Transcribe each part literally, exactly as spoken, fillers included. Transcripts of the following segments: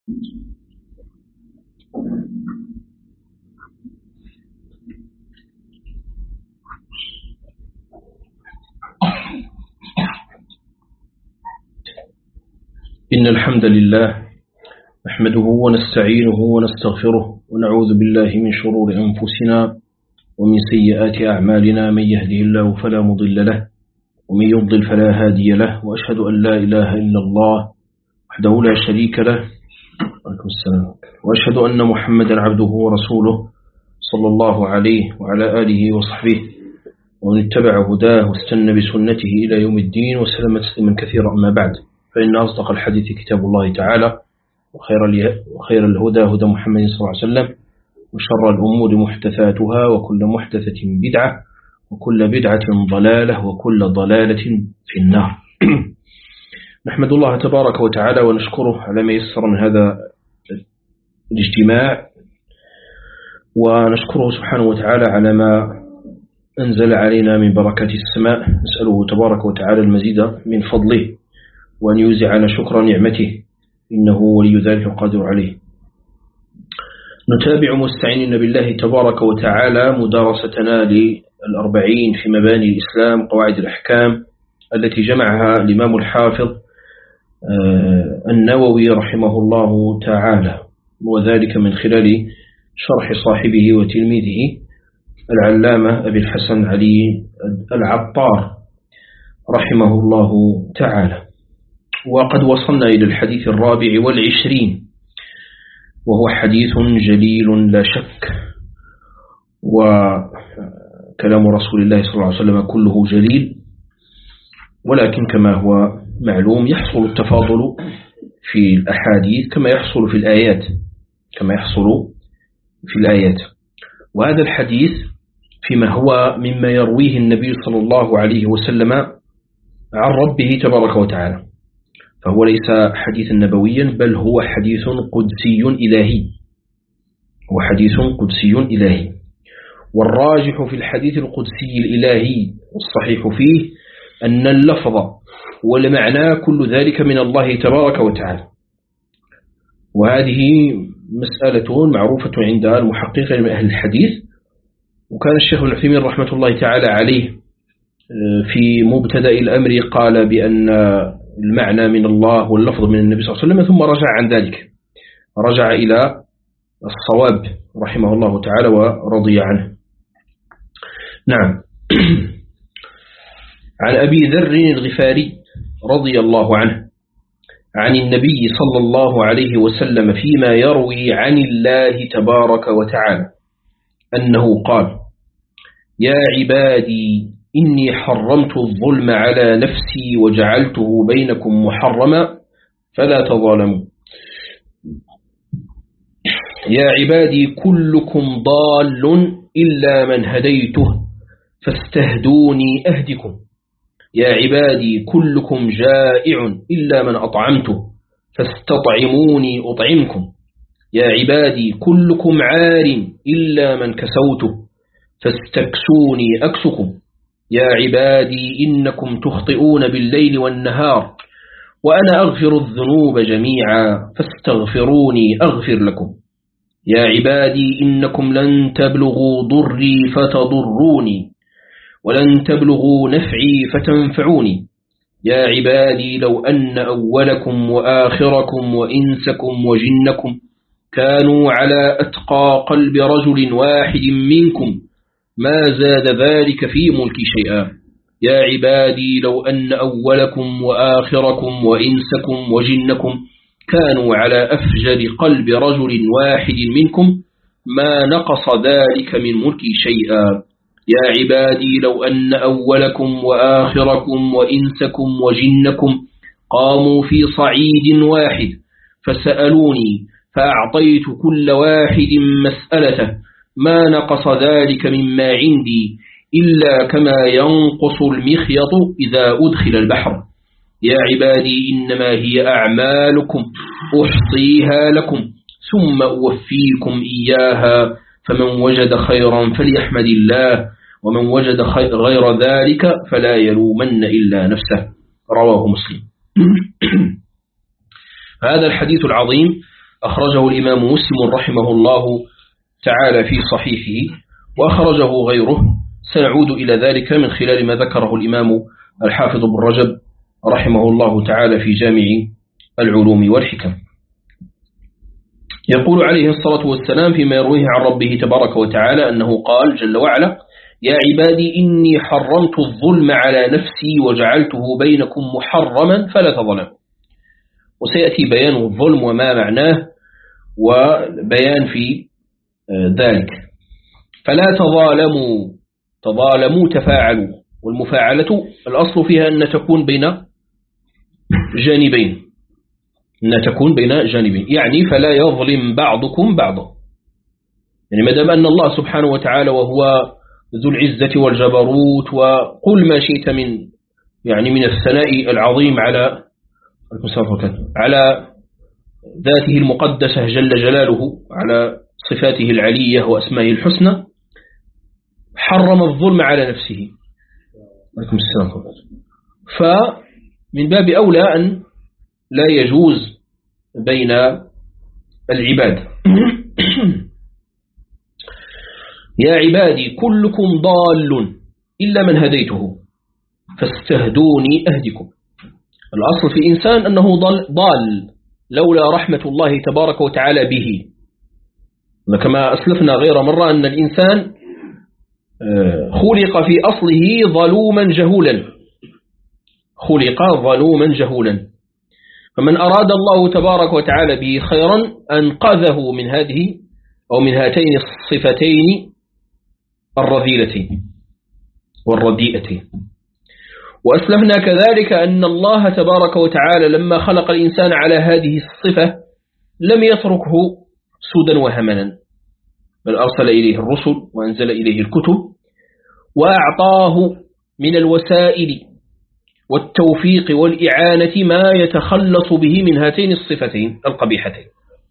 إن الحمد لله نحمده ونستعينه ونستغفره ونعوذ بالله من شرور أنفسنا ومن سيئات أعمالنا. من يهده الله فلا مضل له ومن يضلل فلا هادي له، وأشهد أن لا إله إلا الله وحده لا شريك له وأشهد أن محمدا عبده ورسوله صلى الله عليه وعلى آله وصحبه ومن اتبع هداه واستنى بسنته إلى يوم الدين وسلم تسليما كثيرا. أما بعد، فإن أصدق الحديث كتاب الله تعالى وخير وخير الهدى هدى محمد صلى الله عليه وسلم، وشر الأمور محدثاتها وكل محدثة بدعة وكل بدعة ضلالة وكل ضلالة في النار. نحمد الله تبارك وتعالى ونشكره على ما يسر من هذا الاجتماع، ونشكره سبحانه وتعالى على ما أنزل علينا من بركات السماء. نسأله تبارك وتعالى المزيد من فضله وأن يوزعنا شكر نعمته، إنه ولي ذلك القادر عليه. نتابع مستعينين بالله تبارك وتعالى مدارستنا للأربعين في مباني الإسلام قواعد الأحكام التي جمعها الإمام الحافظ النووي رحمه الله تعالى، وذلك من خلال شرح صاحبه وتلميذه العلامة أبي الحسن علي العطار رحمه الله تعالى. وقد وصلنا إلى الحديث الرابع والعشرين، وهو حديث جليل لا شك، وكلام رسول الله صلى الله عليه وسلم كله جليل، ولكن كما هو معلوم يحصل التفاضل في الأحاديث كما يحصل في الآيات كما يحصل في الآيات. وهذا الحديث فيما هو مما يرويه النبي صلى الله عليه وسلم عن ربه تبارك وتعالى، فهو ليس حديثا نبويا بل هو حديث قدسي إلهي هو حديث قدسي إلهي. والراجح في الحديث القدسي الإلهي والصحيح فيه أن اللفظ والمعنى كل ذلك من الله تبارك وتعالى، وهذه مسألة معروفة عند المحققين من أهل الحديث. وكان الشيخ ابن عثيمين رحمة الله تعالى عليه في مبتدأ الأمر قال بأن المعنى من الله واللفظ من النبي صلى الله عليه وسلم، ثم رجع عن ذلك، رجع إلى الصواب رحمه الله تعالى ورضي عنه. نعم. عن أبي ذر الغفاري رضي الله عنه عن النبي صلى الله عليه وسلم فيما يروي عن الله تبارك وتعالى أنه قال: يا عبادي إني حرمت الظلم على نفسي وجعلته بينكم محرما فلا تظالموا. يا عبادي كلكم ضال إلا من هديته فاستهدوني أهدكم. يا عبادي كلكم جائع إلا من أطعمته فاستطعموني أطعمكم. يا عبادي كلكم عار إلا من كسوته فاستكسوني أكسكم. يا عبادي إنكم تخطئون بالليل والنهار وأنا أغفر الذنوب جميعا فاستغفروني أغفر لكم. يا عبادي إنكم لن تبلغوا ضري فتضروني ولن تبلغوا نفعي فتنفعوني. يا عبادي لو أن أولكم وآخركم وإنسكم وجنكم كانوا على أتقى قلب رجل واحد منكم ما زاد ذلك في ملكي شيئا. يا عبادي لو أن أولكم وآخركم وإنسكم وجنكم كانوا على أفجر قلب رجل واحد منكم ما نقص ذلك من ملكي شيئا. يا عبادي لو أن أولكم وآخركم وإنسكم وجنكم قاموا في صعيد واحد فسألوني فأعطيت كل واحد مسألته ما نقص ذلك مما عندي إلا كما ينقص المخيط إذا أدخل البحر. يا عبادي إنما هي أعمالكم أحصيها لكم ثم أوفيكم إياها، فمن وجد خيرا فليحمد الله ومن وجد غير ذلك فلا يلومن إلا نفسه. رواه مسلم. هذا الحديث العظيم أخرجه الإمام مسلم رحمه الله تعالى في صحيحه، وأخرجه غيره، سنعود إلى ذلك من خلال ما ذكره الإمام الحافظ بن رجب رحمه الله تعالى في جامع العلوم والحكم. يقول عليه الصلاة والسلام فيما يرويه عن ربه تبارك وتعالى أنه قال جل وعلا: يا عبادي إني حرمت الظلم على نفسي وجعلته بينكم محرما فلا تظلموا. وسيأتي بيان الظلم وما معناه وبيان في ذلك. فلا تظالموا، تظالموا تفاعلوا، والمفاعلة الأصل فيها أن تكون بين جانبين، أن تكون بين جانبين، يعني فلا يظلم بعضكم بعضا. يعني ما دام أن الله سبحانه وتعالى وهو ذو العزة والجبروت وقل ما شئت من يعني من الثناء العظيم على على ذاته المقدسة جل جلاله، على صفاته العلية وأسمائه الحسنى، حرم الظلم على نفسه. فمن باب أولى أن لا يجوز بين العباد. يا عبادي كلكم ضال إلا من هديته فاستهدوني أهدكم. الأصل في الإنسان أنه ضال, ضال لولا رحمة الله تبارك وتعالى به. كما أسلفنا غير مرة أن الإنسان خلق في أصله ظلوما جهولا، خلق ظلوما جهولا، فمن أراد الله تبارك وتعالى به خيرا أنقذه من هذه أو من هاتين الصفتين الرذيلتين والرديئتين. وأسلفنا كذلك أن الله تبارك وتعالى لما خلق الإنسان على هذه الصفة لم يتركه سودا وهمنا، بل أرسل إليه الرسل وأنزل إليه الكتب وأعطاه من الوسائل والتوفيق والإعانة ما يتخلص به من هاتين الصفتين القبيحتين.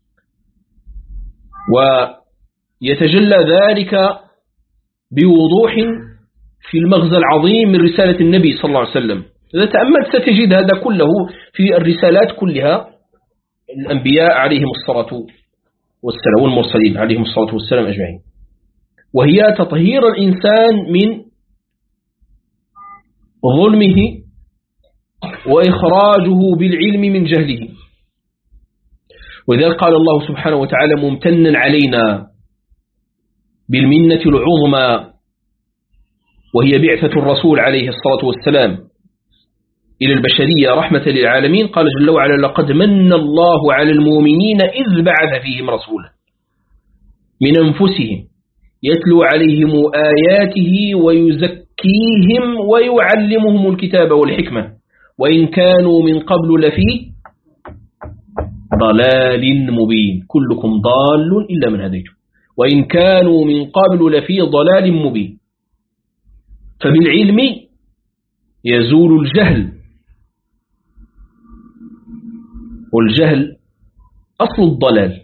ويتجلى ذلك بوضوح في المغزى العظيم من رسالة النبي صلى الله عليه وسلم. إذا تأملت ستجد هذا كله في الرسالات كلها، الأنبياء عليهم الصلاة والسلام والمرسلين عليهم الصلاة والسلام أجمعين، وهي تطهير الإنسان من ظلمه وإخراجه بالعلم من جهله. وذلك قال الله سبحانه وتعالى ممتنا علينا بالمنة العظمى وهي بعثة الرسول عليه الصلاة والسلام إلى البشرية رحمة للعالمين. قال جل وعلا: لقد من الله على المؤمنين إذ بعث فيهم رسولا من أنفسهم يتلو عليهم آياته ويزكيهم ويعلمهم الكتاب والحكمة وإن كانوا من قبل لفي ضلال مبين. كلكم ضال إلا من هديته وإن كانوا من قبل لفي ضلال مبين. فبالعلم يزول الجهل، والجهل أصل الضلال.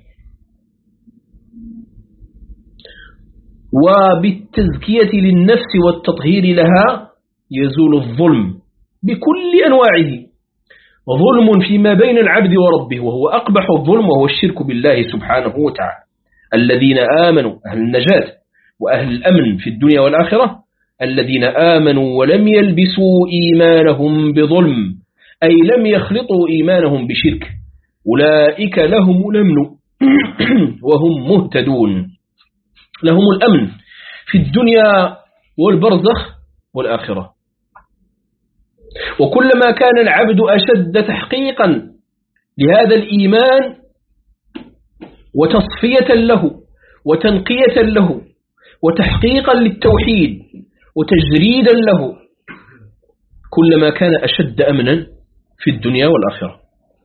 وبالتزكية للنفس والتطهير لها يزول الظلم بكل أنواعه. ظلم فيما بين العبد وربه وهو أقبح الظلم وهو الشرك بالله سبحانه وتعالى. الذين آمنوا أهل النجاة وأهل الأمن في الدنيا والآخرة الذين آمنوا ولم يلبسوا إيمانهم بظلم، أي لم يخلطوا إيمانهم بشرك، أولئك لهم الأمن وهم مهتدون. لهم الأمن في الدنيا والبرزخ والآخرة. وكلما كان العبد أشد تحقيقا لهذا الإيمان وتصفية له وتنقية له وتحقيقا للتوحيد وتجريدا له، كلما كان أشد أمنا في الدنيا والآخرة.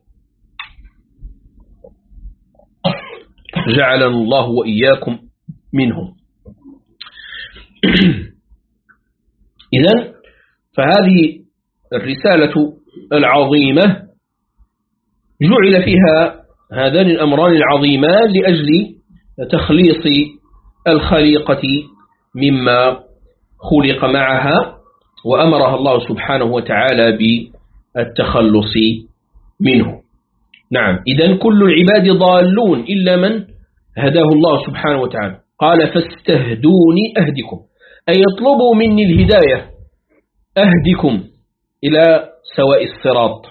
جعلنا الله وإياكم منهم. إذن فهذه الرسالة العظيمة جعل فيها هذان الأمران العظيمان لأجل تخليص الخليقة مما خلق معها، وأمرها الله سبحانه وتعالى بالتخلص منه. نعم، إذن كل العباد ضالون إلا من هداه الله سبحانه وتعالى. قال فاستهدوني أهدكم، أي يطلبوا مني الهداية أهدكم إلى سواء الصراط،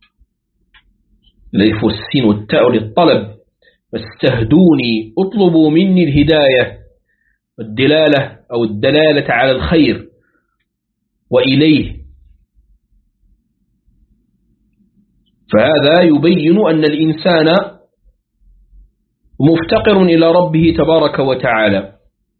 ليف السين والتاء للطلب، فاستهدوني اطلبوا مني الهداية، الدلالة أو الدلالة على الخير وإليه. فهذا يبين أن الإنسان مفتقر إلى ربه تبارك وتعالى،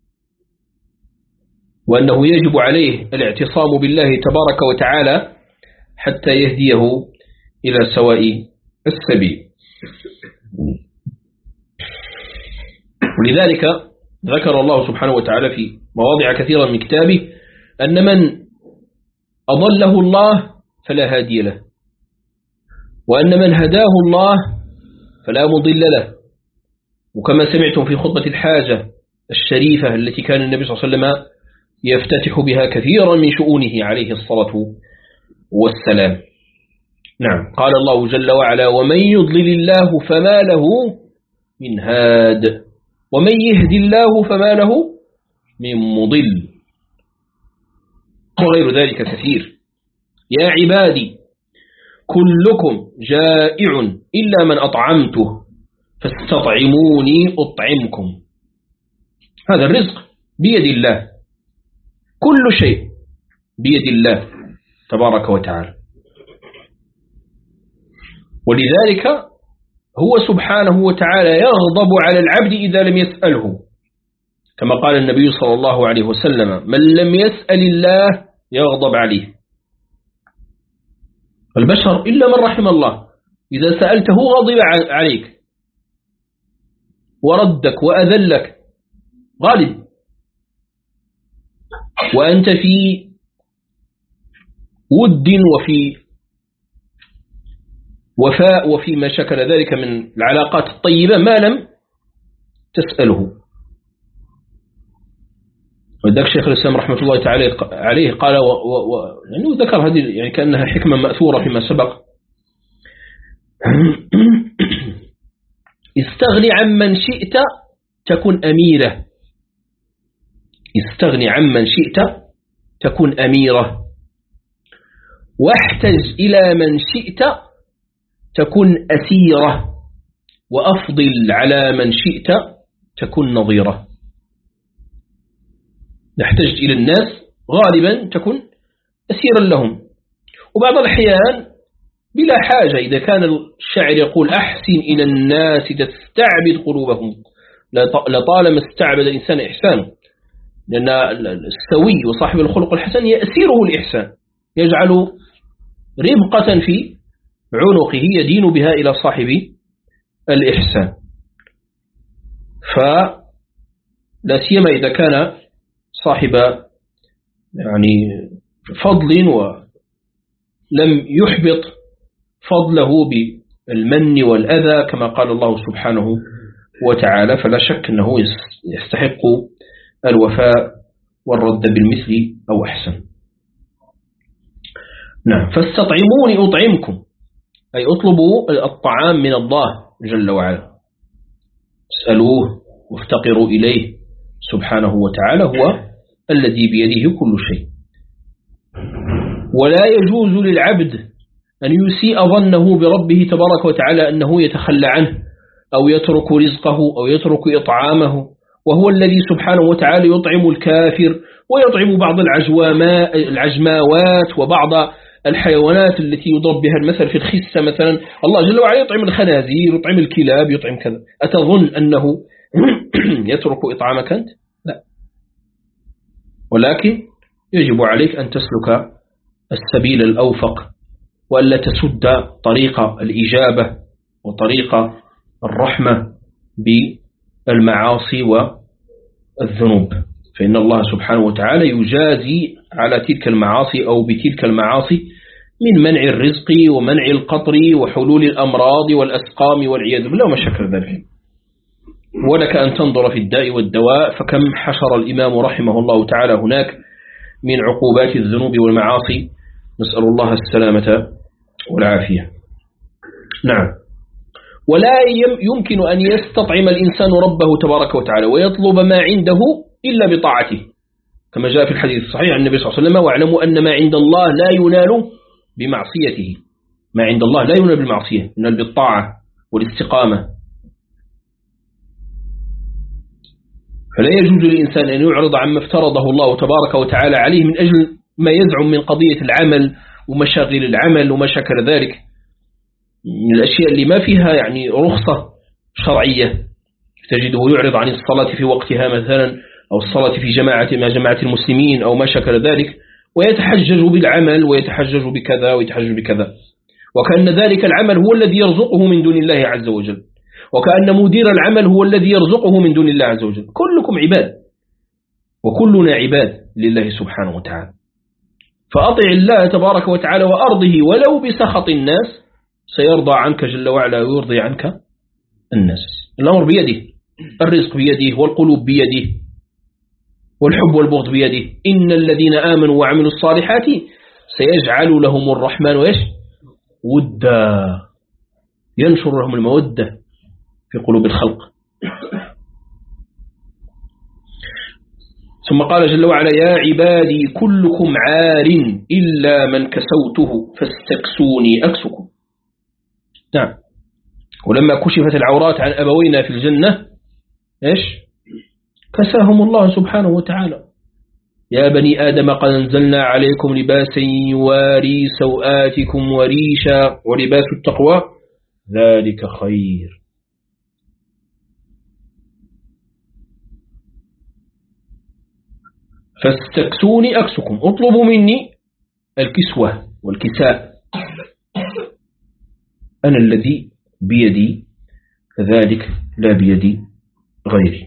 وأنه يجب عليه الاعتصام بالله تبارك وتعالى حتى يهديه إلى سواء السبيل. ولذلك ذكر الله سبحانه وتعالى في مواضع كثيرة من كتابه أن من أضله الله فلا هادي له، وأن من هداه الله فلا مضل له. وكما سمعتم في خطبة الحاجة الشريفة التي كان النبي صلى الله عليه وسلم يفتتح بها كثيرا من شؤونه عليه الصلاة والسلام. نعم، قال الله جل وعلا ومن يضلل الله فما له من هاد ومن يهدي الله فما له من مضل، وغير ذلك كثير. يا عبادي كلكم جائع إلا من أطعمته فاستطعموني أطعمكم. هذا الرزق بيد الله، كل شيء بيد الله تبارك وتعالى. ولذلك هو سبحانه وتعالى يغضب على العبد إذا لم يسأله، كما قال النبي صلى الله عليه وسلم من لم يسأل الله يغضب عليه. البشر إلا من رحم الله إذا سألته غضب عليك وردك وأذلك غالب، وأنت في ود وفي وفاء وفي ما شكل ذلك من العلاقات الطيبة ما لم تسأله. وذلك شيخ الإسلام رحمة الله تعالى عليه قال و و يعني ذكر هذه يعني كأنها حكمة مأثورة فيما سبق استغني عمن شئت تكن أميرة، استغني عمن شئت تكن أميرة، واحتج إلى من شئت تكن أسيرة، وأفضل على من شئت تكن نظيرة. نحتج إلى الناس غالبا تكن أسيرا لهم، وبعض الأحيان بلا حاجة. إذا كان الشاعر يقول أحسن إلى الناس تستعبد قلوبهم لطالما استعبد الإنسان إحسانه، لأن السوي وصاحب الخلق الحسن يأسيره الإحسان، يجعل ربقة في عنقه يدين بها إلى صاحب الإحسان. فلا سيما إذا كان صاحب يعني فضل ولم يحبط فضله بالمن والأذى كما قال الله سبحانه وتعالى، فلا شك أنه يستحق الوفاء والرد بالمثل أو أحسن. نعم، فاستطعموني أطعمكم، أي اطلبوا الطعام من الله جل وعلا، اسألوه وافتقروا إليه سبحانه وتعالى، هو الذي بيده كل شيء. ولا يجوز للعبد أن يسيء ظنه بربه تبارك وتعالى أنه يتخلى عنه أو يترك رزقه أو يترك إطعامه، وهو الذي سبحانه وتعالى يطعم الكافر ويطعم بعض العجماوات وبعض الحيوانات التي يضرب بها المثل في الخسة مثلا. الله جل وعلا يطعم الخنازير، يطعم الكلاب، يطعم كذا. أتظن أنه يترك إطعامك أنت؟ لا، ولكن يجب عليك أن تسلك السبيل الأوفق، وألا تسد طريق الإجابة وطريق الرحمة بالمعاصي والذنوب، فإن الله سبحانه وتعالى يجازي على تلك المعاصي أو بتلك المعاصي من منع الرزق ومنع القطر وحلول الأمراض والأسقام والعياذ بالله وما شكل ذلك. ولك أن تنظر في الداء والدواء، فكم حشر الإمام رحمه الله تعالى هناك من عقوبات الذنوب والمعاصي، نسأل الله السلامة والعافية. نعم، ولا يمكن أن يستطعم الإنسان ربه تبارك وتعالى ويطلب ما عنده إلا بطاعته، كما جاء في الحديث الصحيح عن النبي صلى الله عليه وسلم: واعلموا أن ما عند الله لا ينال بمعصيته. ما عند الله لا ينال بالمعصية، ينال بالطاعة والاستقامة. فلا يجوز للإنسان أن يعرض عما افترضه الله تبارك وتعالى عليه من أجل ما يزعم من قضية العمل ومشاغل العمل وما شكل ذلك من الأشياء اللي ما فيها يعني رخصة شرعية. تجده يعرض عن الصلاة في وقتها مثلا، أو الصلاة في جماعة مع جماعة المسلمين أو ما شكل ذلك، ويتحجج بالعمل ويتحجج بكذا ويتحجج بكذا، وكأن ذلك العمل هو الذي يرزقه من دون الله عز وجل، وكأن مدير العمل هو الذي يرزقه من دون الله عز وجل. كلكم عباد وكلنا عباد لله سبحانه وتعالى، فأطع الله تبارك وتعالى وأرضه ولو بسخط الناس، سيرضى عنك جل وعلا ويرضي عنك الناس. الأمر بيده، الرزق بيده، والقلوب بيده، والحب والبغض بيده. إن الذين آمنوا وعملوا الصالحات سيجعل لهم الرحمن ويش ودا، ينشر لهم المودة في قلوب الخلق. ثم قال جل وعلا: يا عبادي كلكم عار إلا من كسوته فاستكسوني أكسكم. نعم. ولما كشفت العورات عن أبوينا في الجنة إيش كساهم الله سبحانه وتعالى: يا بني آدم قد أنزلنا عليكم لباسا يواري سوآتكم وريشا ولباس التقوى ذلك خير. فاستكسوني أكسكم، اطلبوا مني الكسوة والكساء، أنا الذي بيدي كذلك لا بيدي غيري.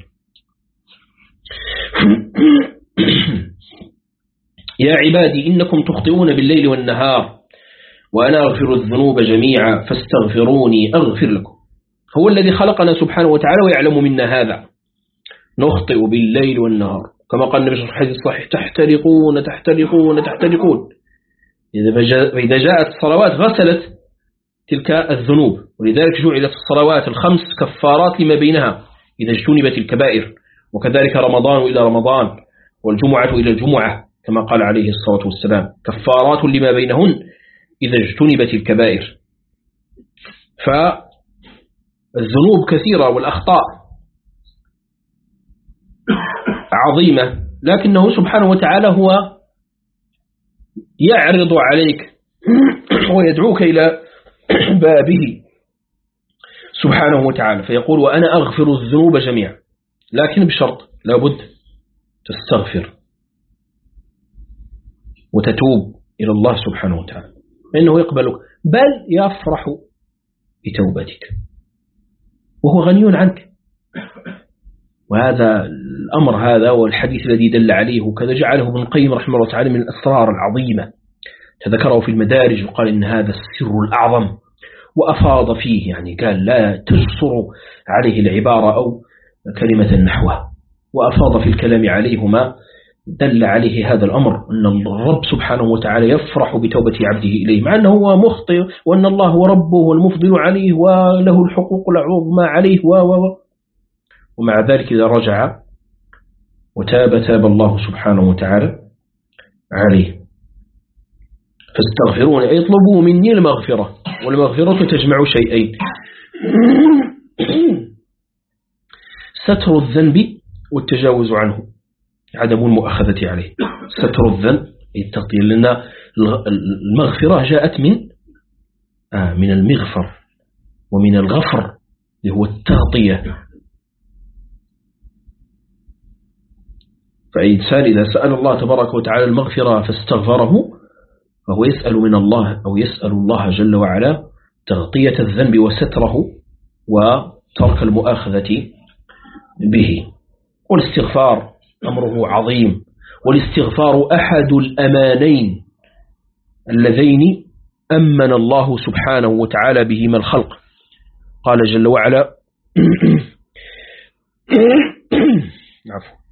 يا عبادي إنكم تخطئون بالليل والنهار وأنا أغفر الذنوب جميعا فاستغفروني أغفر لكم. هو الذي خلقنا سبحانه وتعالى ويعلم منا هذا. نخطئ بالليل والنهار، كما قال النبي صلى الله عليه وسلم الصحيح: تحترقون تحترقون تحترقون. إذا جاءت الصلوات غسلت تلك الذنوب، ولذلك جعلت الصلوات الخمس كفارات لما بينها إذا اجتنبت الكبائر، وكذلك رمضان إلى رمضان والجمعة إلى الجمعة كما قال عليه الصلاة والسلام: كفارات لما بينهن إذا اجتنبت الكبائر. فالذنوب كثيرة والأخطاء عظيمة، لكنه سبحانه وتعالى هو يعرض عليك ويدعوك إلى بابه سبحانه وتعالى، فيقول: وأنا أغفر الذنوب جميعا، لكن بشرط لابد تستغفر وتتوب إلى الله سبحانه وتعالى، فإنه يقبلك بل يفرح بتوبتك وهو غني عنك. وهذا الأمر هذا والحديث الذي دل عليه وكذا جعله ابن القيم رحمه الله تعالى من الأسرار العظيمة، تذكره في المدارج وقال إن هذا السر الأعظم، وأفاض فيه، يعني قال لا تجسر عليه العبارة أو كلمة نحوه، وأفاض في الكلام عليه ما دل عليه هذا الأمر، أن الرب سبحانه وتعالى يفرح بتوبة عبده إليه، مع أنه هو مخطئ، وأن الله هو ربه والمفضل عليه وله الحقوق العظمى عليه و و ومع ذلك إذا رجع وتاب تاب الله سبحانه وتعالى عليه. فاستغفرون أي اطلبوا مني المغفرة، والمغفرة تجمع شيئين: ستر الذنب والتجاوز عنه، عدم المؤاخذة عليه. ستر الذنب التغطية، لأن المغفرة جاءت من آه من المغفر ومن الغفر اللي هو التغطية. فإنسان إذا سأل الله تبارك وتعالى المغفرة فاستغفره فهو يسأل من الله أو يسأل الله جل وعلا تغطية الذنب وستره وترك المؤاخذة به. والاستغفار أمره عظيم، والاستغفار أحد الأمانين اللذين أمن الله سبحانه وتعالى بهما الخلق. قال جل وعلا: عفوا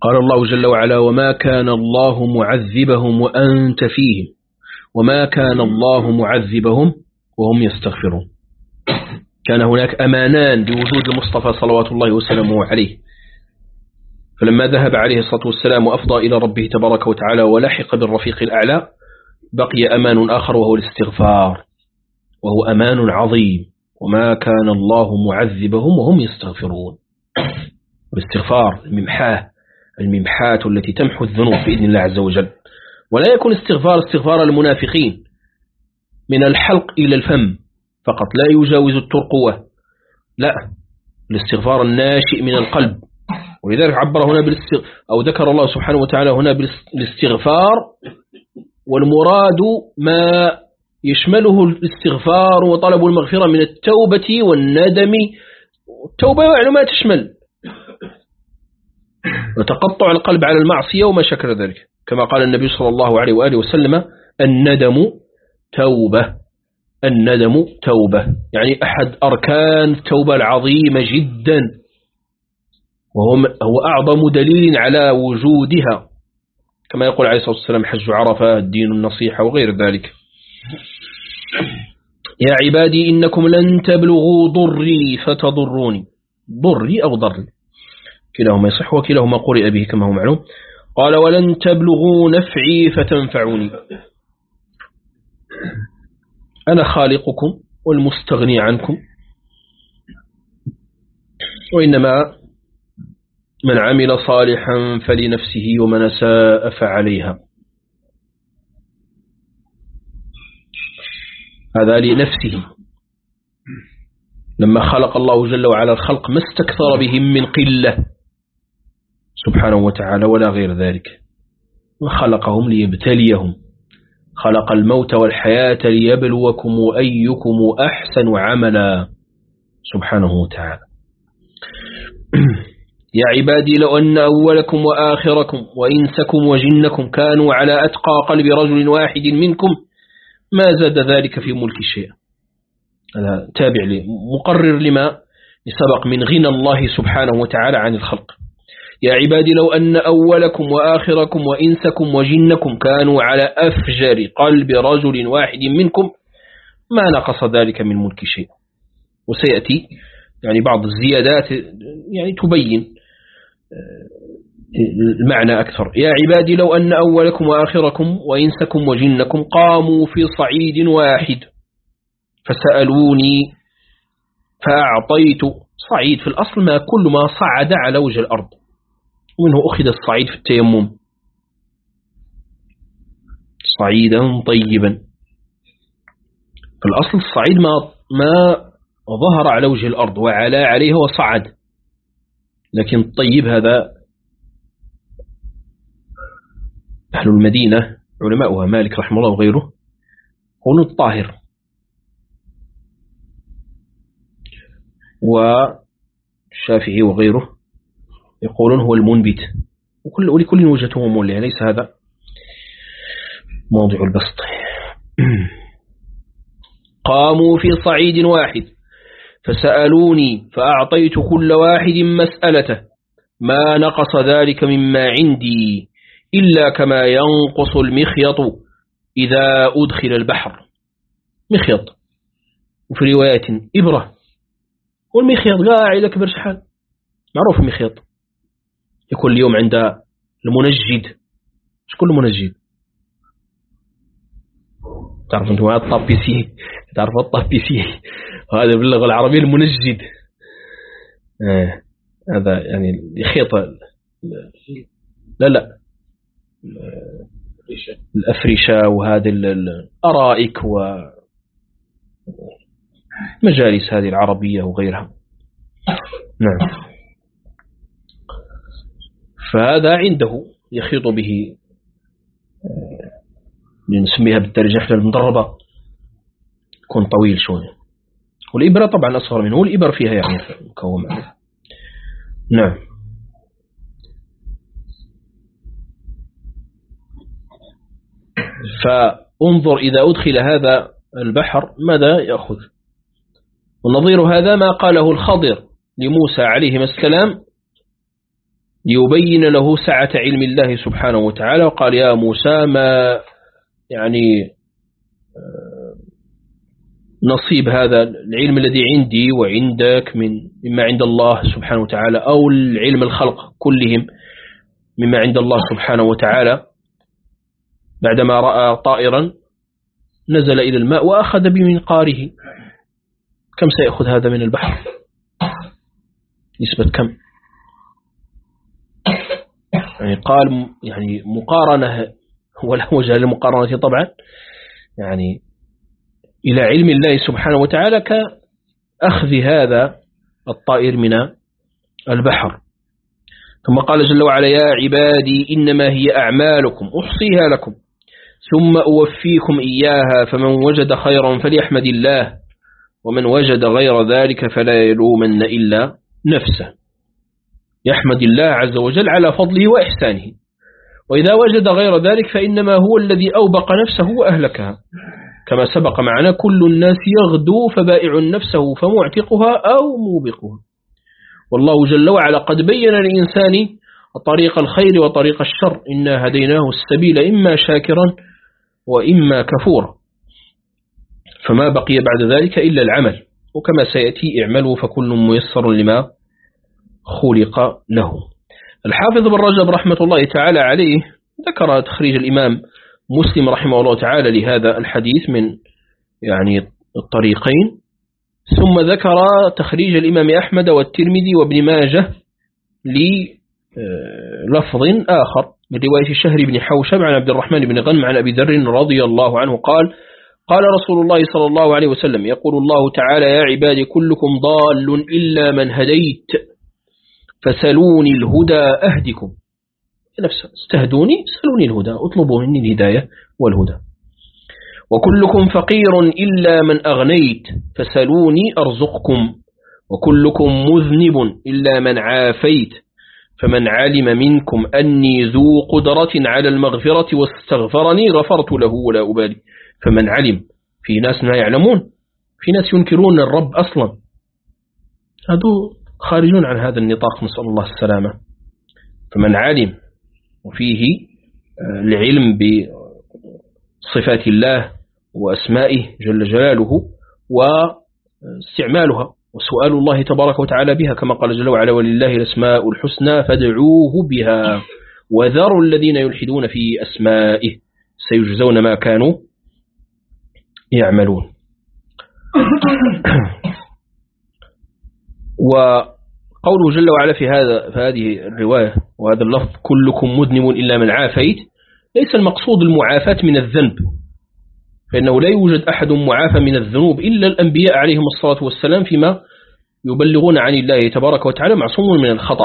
قال الله جل وعلا وما كان الله معذبهم وأنت فيهم وما كان الله معذبهم وهم يستغفرون. كان هناك أمانان بوجود المصطفى صلوات الله وسلامه عليه، فلما ذهب عليه الصلاة والسلام وأفضى إلى ربه تبارك وتعالى ولحق بالرفيق الأعلى بقي أمان آخر وهو الاستغفار، وهو أمان عظيم. وما كان الله معذبهم وهم يستغفرون. والاستغفار الممحاة الممحاة التي تمحو الذنوب بإذن الله عز وجل. ولا يكون استغفار استغفار المنافقين من الحلق إلى الفم فقط لا يجاوز الترقوة، لا، الاستغفار الناشئ من القلب. ولذلك عبر هنا بالاستغ... أو ذكر الله سبحانه وتعالى هنا بالاستغفار، والمراد ما يشمله الاستغفار وطلب المغفرة من التوبة والندم. التوبة يعني ما تشمل وتقطع القلب على المعصية وما شكل ذلك، كما قال النبي صلى الله عليه وآله وسلم الندم توبة. الندم توبة يعني أحد أركان التوبة العظيمة جدا، وهو أعظم دليل على وجودها، كما يقول عليه الصلاة والسلام حج عرفة الدين النصيحة وغير ذلك. يا عبادي إنكم لن تبلغوا ضري فتضروني. ضري أو ضري كلاهما يصح وكلاهما قرئ به كما هو معلوم. قال ولن تبلغوا نفعي فتنفعوني. أنا خالقكم والمستغني عنكم، وإنما من عمل صالحا فلنفسه ومن ساء فعليها. هذا لنفسه. لما خلق الله جل وعلا الخلق ما استكثر بهم من قلة سبحانه وتعالى ولا غير ذلك، وخلقهم ليبتليهم. خلق الموت والحياة ليبلوكم أيكم أحسن عملا سبحانه وتعالى. يا عبادي لو أن أولكم وآخركم وإنسكم وجنكم كانوا على أتقى قلب رجل واحد منكم ما زاد ذلك في ملك شيء. هذا تابع لي مقرر لما سبق من غنى الله سبحانه وتعالى عن الخلق. يا عبادي لو أن أولكم وآخركم وإنسكم وجنكم كانوا على أفجر قلب رجل واحد منكم ما نقص ذلك من ملك شيء. وسيأتي يعني بعض الزيادات يعني تبين المعنى أكثر. يا عبادي لو أن أولكم وآخركم وإنسكم وجنكم قاموا في صعيد واحد فسألوني فأعطيت. صعيد في الأصل ما كل ما صعد على وجه الأرض، ومنه أخذ الصعيد في التيمم صعيدا طيبا. في الأصل الصعيد ما ما ظهر على وجه الأرض وعلى عليه وصعد، لكن الطيب هذا أهل المدينة علماؤها مالك رحمه الله وغيره يقولون الطاهر، والشافعي وغيره يقولون هو المنبت، وكل ولكل وجهته مولها، ليس هذا موضع البسط. قاموا في صعيد واحد فسألوني فأعطيت كل واحد مسألته ما نقص ذلك مما عندي إلا كما ينقص المخيط إذا أدخل البحر. مخيط، وفي رواية إبرة، والمخيط قاعد كبر شحال معروف. المخيط يكون اليوم عند المنجد. شكون المنجد؟ تعرف أنتم هذا الطابيسي، تعرف الطابيسي هذا باللغة العربية المنجد. آه. هذا يعني يخيط لا لا الأفرشة وهذه الأرائك ومجالس هذه العربية وغيرها. نعم. فهذا عنده يخيط به، نسميها بالدرجة احنا المضربة، يكون طويل شوية. والإبرة طبعا أصغر منه، والإبرة فيها يعني مكومة. نعم. فانظر إذا أدخل هذا البحر ماذا يأخذ. ونظير هذا ما قاله الخضر لموسى عليه السلام ليبين له سعة علم الله سبحانه وتعالى، وقال يا موسى ما يعني نصيب هذا العلم الذي عندي وعندك من مما عند الله سبحانه وتعالى، أو العلم الخلق كلهم مما عند الله سبحانه وتعالى. بعدما رأى طائرا نزل إلى الماء وأخذ بمنقاره، كم سيأخذ هذا من البحر؟ نسبة كم؟ يعني قال يعني مقارنة ولا وجه للمقارنة طبعا، يعني إلى علم الله سبحانه وتعالى كأخذ هذا الطائر من البحر. ثم قال جل وعلا يا عبادي إنما هي أعمالكم أحصيها لكم ثم أوفيكم إياها فمن وجد خيرا فليحمد الله ومن وجد غير ذلك فلا يلومن إلا نفسه. يحمد الله عز وجل على فضله وإحسانه، وإذا وجد غير ذلك فإنما هو الذي أوبق نفسه وأهلكها، كما سبق معنا كل الناس يغدو فبائع نفسه فمعتقها أو موبقها. والله جل وعلا قد بين للإنسان طريق الخير وطريق الشر، إنا هديناه السبيل إما شاكرا وإما كفورا، فما بقي بعد ذلك إلا العمل، وكما سيأتي اعملوا فكل ميسر لما خلق له. الحافظ بن رجب رحمة الله تعالى عليه ذكر تخريج الإمام مسلم رحمه الله تعالى لهذا الحديث من يعني الطريقين، ثم ذكر تخريج الإمام أحمد والترمذي وابن ماجه للفظ آخر من رواية الشهر بن حوشب عن عبد الرحمن بن غنم عن أبي ذر رضي الله عنه قال قال رسول الله صلى الله عليه وسلم يقول الله تعالى يا عبادي كلكم ضال إلا من هديت فسلوني الهدى أهدكم. نفسه استهدوني سلوني الهدى، اطلبوا مني الهداية والهدى. وكلكم فقير إلا من أغنيت فسلوني أرزقكم. وكلكم مذنب إلا من عافيت فمن علم منكم أني ذو قدرة على المغفرة واستغفرني غفرت له ولا أبالي. فمن علم، في ناس لا يعلمون، في ناس ينكرون الرب أصلا، هذو خارجون عن هذا النطاق، نسأل الله السلامة. فمن علم، وفيه العلم بصفات الله وأسمائه جل جلاله واستعمالها وسؤال الله تبارك وتعالى بها، كما قال جل وعلا ولله الأسماء الحسنى فادعوه بها وذروا الذين يلحدون في أسمائه سيجزون ما كانوا يعملون. وقوله جل وعلا في هذا في هذه الرواية وهذا اللفظ كلكم مذنب إلا من عافيت، ليس المقصود المعافاة من الذنب، فإنه لا يوجد أحد معافى من الذنوب إلا الأنبياء عليهم الصلاة والسلام فيما يبلغون عن الله تبارك وتعالى معصوم من الخطأ.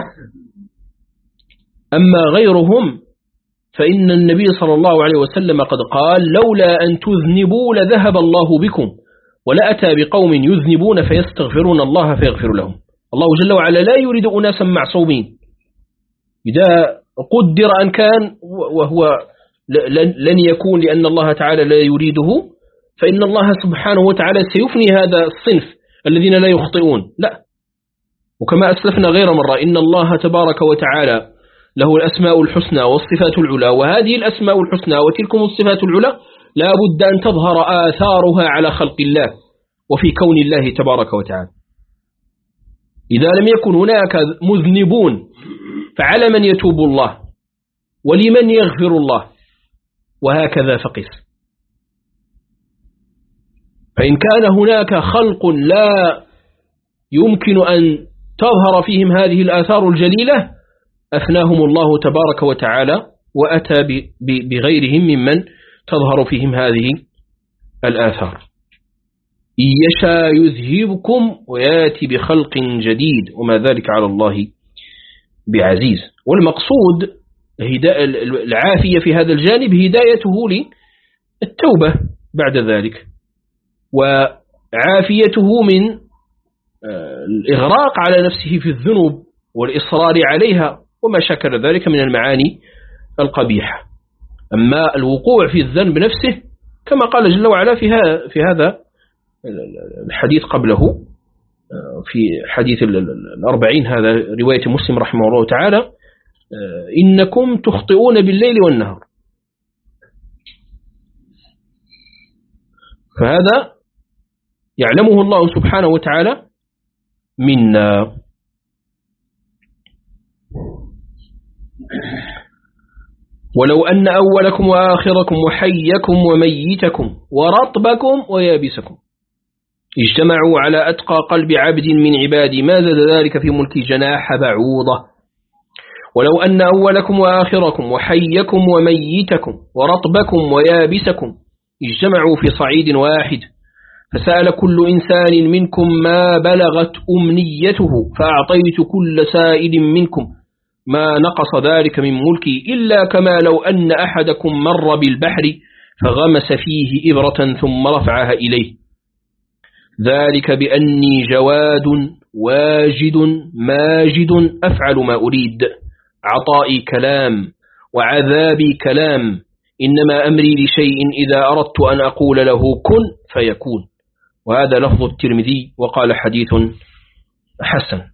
أما غيرهم فإن النبي صلى الله عليه وسلم قد قال لولا أن تذنبوا لذهب الله بكم ولأتى بقوم يذنبون فيستغفرون الله فيغفر لهم. الله جل وعلا لا يريد أناسا معصومين، إذا قدر أن كان وهو لن يكون لأن الله تعالى لا يريده، فإن الله سبحانه وتعالى سيفني هذا الصنف الذين لا يخطئون. لا، وكما أسلفنا غير مرة إن الله تبارك وتعالى له الأسماء الحسنى والصفات العلى، وهذه الأسماء الحسنى وتلكم الصفات العلى لا بد أن تظهر آثارها على خلق الله وفي كون الله تبارك وتعالى. إذا لم يكن هناك مذنبون فعلى من يتوب الله ولمن يغفر الله، وهكذا فقس. فإن كان هناك خلق لا يمكن أن تظهر فيهم هذه الآثار الجليلة أثناهم الله تبارك وتعالى وأتى بغيرهم ممن تظهر فيهم هذه الآثار. إن يشاء يذهبكم وياتي بخلق جديد وما ذلك على الله بعزيز. والمقصود العافية في هذا الجانب هدايته للتوبة بعد ذلك، وعافيته من الإغراق على نفسه في الذنوب والإصرار عليها وما شكل ذلك من المعاني القبيحة. أما الوقوع في الذنب نفسه كما قال جل وعلا في هذا الحديث قبله في حديث الأربعين، هذا رواية مسلم رحمه الله تعالى، إنكم تخطئون بالليل والنهار. فهذا يعلمه الله سبحانه وتعالى منا. ولو أن أولكم وآخركم وحيكم وميتكم ورطبكم ويابسكم اجتمعوا على أتقى قلب عبد من عبادي ما زاد ذلك في ملك جناح بعوضة. ولو أن أولكم وآخركم وحيكم وميتكم ورطبكم ويابسكم اجتمعوا في صعيد واحد فسأل كل إنسان منكم ما بلغت أمنيته فأعطيت كل سائل منكم ما نقص ذلك من ملكي إلا كما لو أن أحدكم مر بالبحر فغمس فيه إبرة ثم رفعها إليه ذلك بأني جواد واجد ماجد أفعل ما أريد عطائي كلام وعذابي كلام إنما أمري لشيء إذا أردت أن أقول له كن فيكون. وهذا لفظ الترمذي وقال حديث حسن.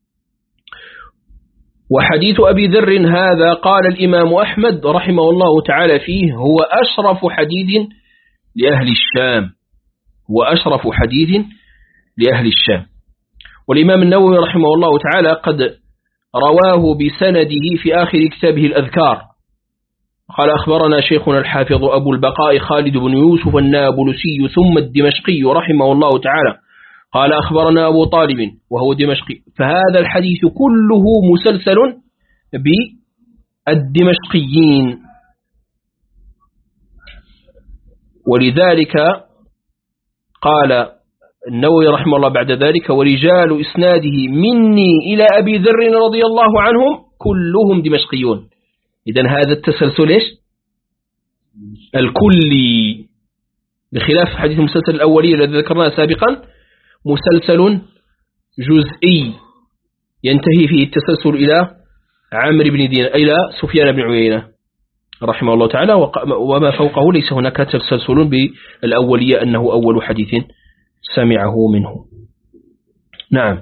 وحديث أبي ذر هذا قال الإمام أحمد رحمه الله تعالى فيه هو أشرف حديث لأهل الشام هو أشرف حديث لأهل الشام. والإمام النووي رحمه الله تعالى قد رواه بسنده في آخر كتابه الأذكار قال أخبرنا شيخنا الحافظ أبو البقاء خالد بن يوسف النابلسي ثم الدمشقي رحمه الله تعالى قال أخبرنا أبو طالب وهو دمشقي. فهذا الحديث كله مسلسل بالدمشقيين. ولذلك قال النووي رحمه الله بعد ذلك ورجال إسناده مني إلى أبي ذر رضي الله عنهم كلهم دمشقيون. إذن هذا التسلسل إيش؟ الكلي بخلاف حديث المسلسل الأولي الذي ذكرناه سابقا مسلسل جزئي ينتهي فيه التسلسل إلى عمرو بن دينار إلى سفيان بن عيينة رحمه الله تعالى وما فوقه ليس هناك تسلسل بالأولية أنه أول حديث سمعه منه. نعم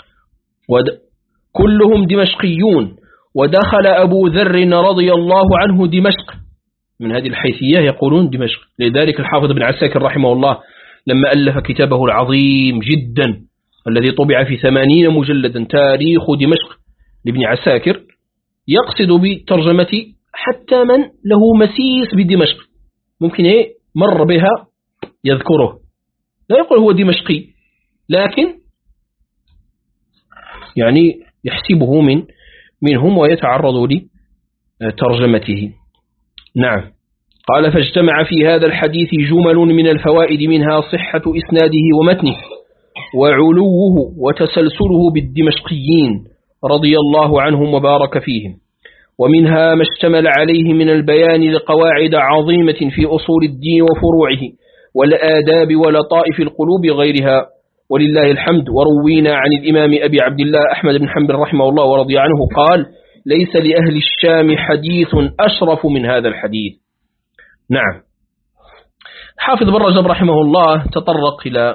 كلهم دمشقيون. ودخل أبو ذر رضي الله عنه دمشق من هذه الحيثية يقولون دمشق. لذلك الحافظ بن عساكر رحمه الله لما ألف كتابه العظيم جدا الذي طبع في ثمانين مجلدا تاريخ دمشق لابن عساكر يقصد بترجمة حتى من له مسيس بدمشق ممكن إيه مر بها يذكره لا يقول هو دمشقي لكن يعني يحسبه من منهم ويتعرض لترجمته. نعم قال فاجتمع في هذا الحديث جمل من الفوائد منها صحة إسناده ومتنه وعلوه وتسلسله بالدمشقيين رضي الله عنهم وبارك فيهم. ومنها ما اشتمل عليه من البيان لقواعد عظيمة في أصول الدين وفروعه والآداب ولطائف القلوب غيرها ولله الحمد. وروينا عن الإمام أبي عبد الله أحمد بن حنبل رحمه الله ورضي عنه قال ليس لأهل الشام حديث أشرف من هذا الحديث. نعم حافظ بن رجب رحمه الله تطرق إلى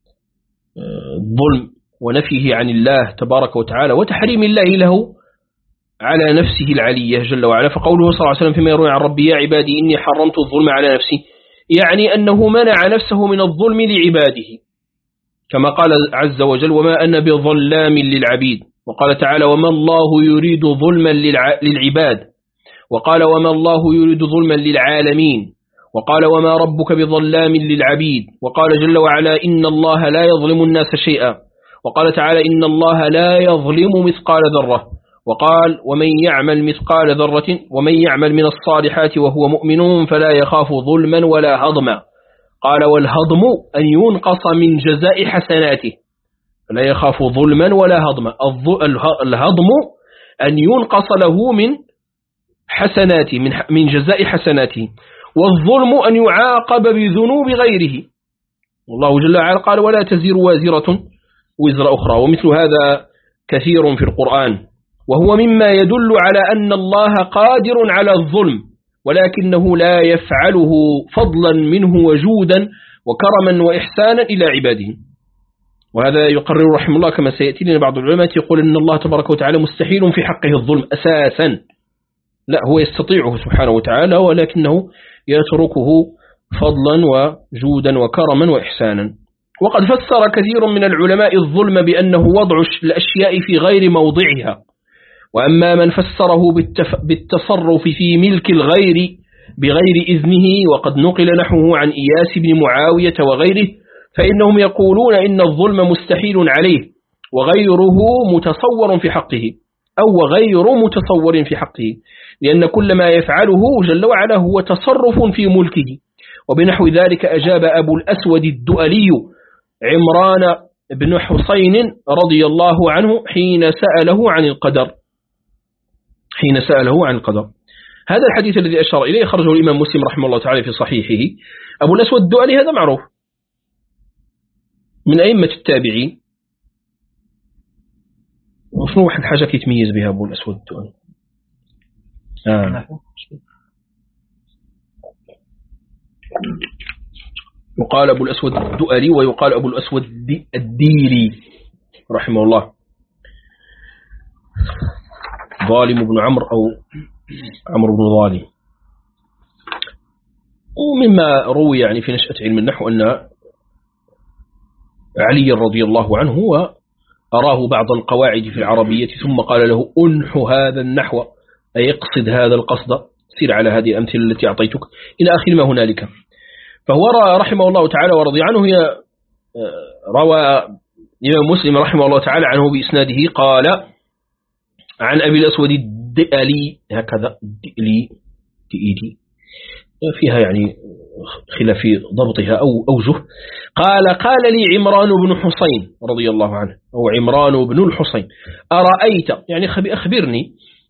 الظلم ونفيه عن الله تبارك وتعالى وتحريم الله له على نفسه العلية جل وعلا. فقوله صلى الله عليه وسلم فيما يروي عن ربي يا عبادي إني حرمت الظلم على نفسي يعني أنه منع نفسه من الظلم لعباده كما قال عز وجل وما أنا بظلام للعبيد. وقال تعالى وما الله يريد ظلما للعباد. وقال وما الله يريد ظلما للعالمين. وقال وما ربك بظلام للعبيد. وقال جل وعلا إن الله لا يظلم الناس شيئا. وقال تعالى إن الله لا يظلم مثقال ذرة. وقال ومن يعمل مثقال ذرة ومن يعمل من الصالحات وهو مؤمن فلا يخاف ظلما ولا هضما. قال والهضم أن ينقص من جزاء حسناته فلا يخاف ظلما ولا هضما. الهضم أن ينقص له من حسناته من جزاء حسناته والظلم أن يعاقب بذنوب غيره. والله جل وعلا قال ولا تزر وازرة وزر أخرى. ومثل هذا كثير في القرآن وهو مما يدل على أن الله قادر على الظلم ولكنه لا يفعله فضلا منه وجودا وكرما وإحسانا إلى عباده. وهذا يقرر رحمه الله كما سيأتي لنا بعض العلماء يقول أن الله تبارك وتعالى مستحيل في حقه الظلم أساسا لا، هو يستطيعه سبحانه وتعالى، ولكنه يتركه فضلا وجودا وكرما وإحسانا. وقد فسر كثير من العلماء الظلم بأنه وضع الأشياء في غير موضعها، وأما من فسره بالتصرف في ملك الغير بغير إذنه، وقد نقل نحوه عن إياس بن معاوية وغيره، فإنهم يقولون إن الظلم مستحيل عليه وغيره متصور في حقه، أو غير متصور في حقه، لأن كل ما يفعله جل وعلا هو تصرف في ملكه. وبنحو ذلك أجاب أبو الأسود الدؤلي عمران بن حسين رضي الله عنه حين سأله عن القدر حين سأله عن القدر هذا الحديث الذي أشار إليه خرجه الإمام مسلم رحمه الله تعالى في صحيحه. أبو الأسود الدؤلي هذا معروف من أئمة التابعين. وشنو واحد حاجة يتميز بها أبو الأسود الدؤلي؟ آه. يقال أبو الأسود الدؤلي ويقال أبو الأسود الديلي رحمه الله، ظالم بن عمرو أو عمرو بن ظالم. ومما روي يعني في نشأة علم النحو أن علي رضي الله عنه أراه بعض القواعد في العربية ثم قال له أنحو هذا النحو، أي اقصد هذا القصد، سير على هذه الأمثلة التي أعطيتك إلى آخر ما هنالك. فهو رحمه الله تعالى ورضي عنه هي روى الإمام مسلم رحمه الله تعالى عنه بإسناده قال عن أبي الأسود الدئلي، هكذا الدئلي دئلي فيها يعني خلاف في ضبطها أو أوجه، قال قال لي عمران بن حسين رضي الله عنه، أو عمران بن الحسين، أرأيت يعني أخبرني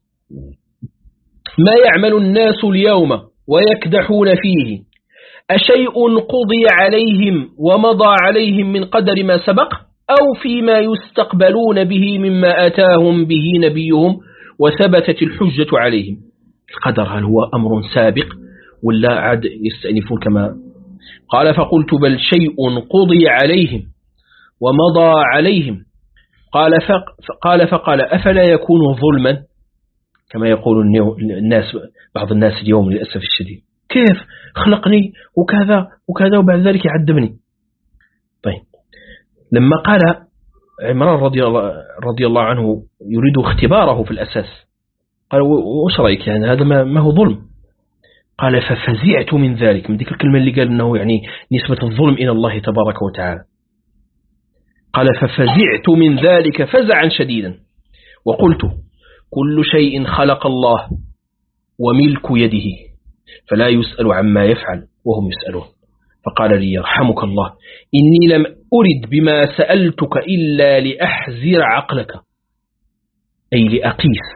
ما يعمل الناس اليوم ويكدحون فيه، أشيء قضي عليهم ومضى عليهم من قدر ما سبق، أو فيما يستقبلون به مما آتاهم به نبيهم وثبتت الحجة عليهم؟ القدر هل هو أمر سابق ولا عاد يستأنفون كما قال؟ فقلت بل شيء قضي عليهم ومضى عليهم. قال فقال فقال أفلا يكون ظلما كما يقول الناس بعض الناس اليوم للأسف الشديد، كيف خلقني وكذا وكذا وبعد ذلك يعذبني. طيب لما قال عمران رضي الله, رضي الله عنه يريد اختباره في الأساس، قال وش رأيك يعني هذا ما, ما هو ظلم؟ قال ففزعت من ذلك، من ذلك الكلمة اللي قال أنه يعني نسبة الظلم إلى الله تبارك وتعالى. قال ففزعت من ذلك فزعا شديدا وقلت كل شيء خلق الله وملك يده فلا يسأل عما يفعل وهم يسألون. فقال لي يرحمك الله إني لم أرد بما سألتك إلا لأحزر عقلك، أي لأقيس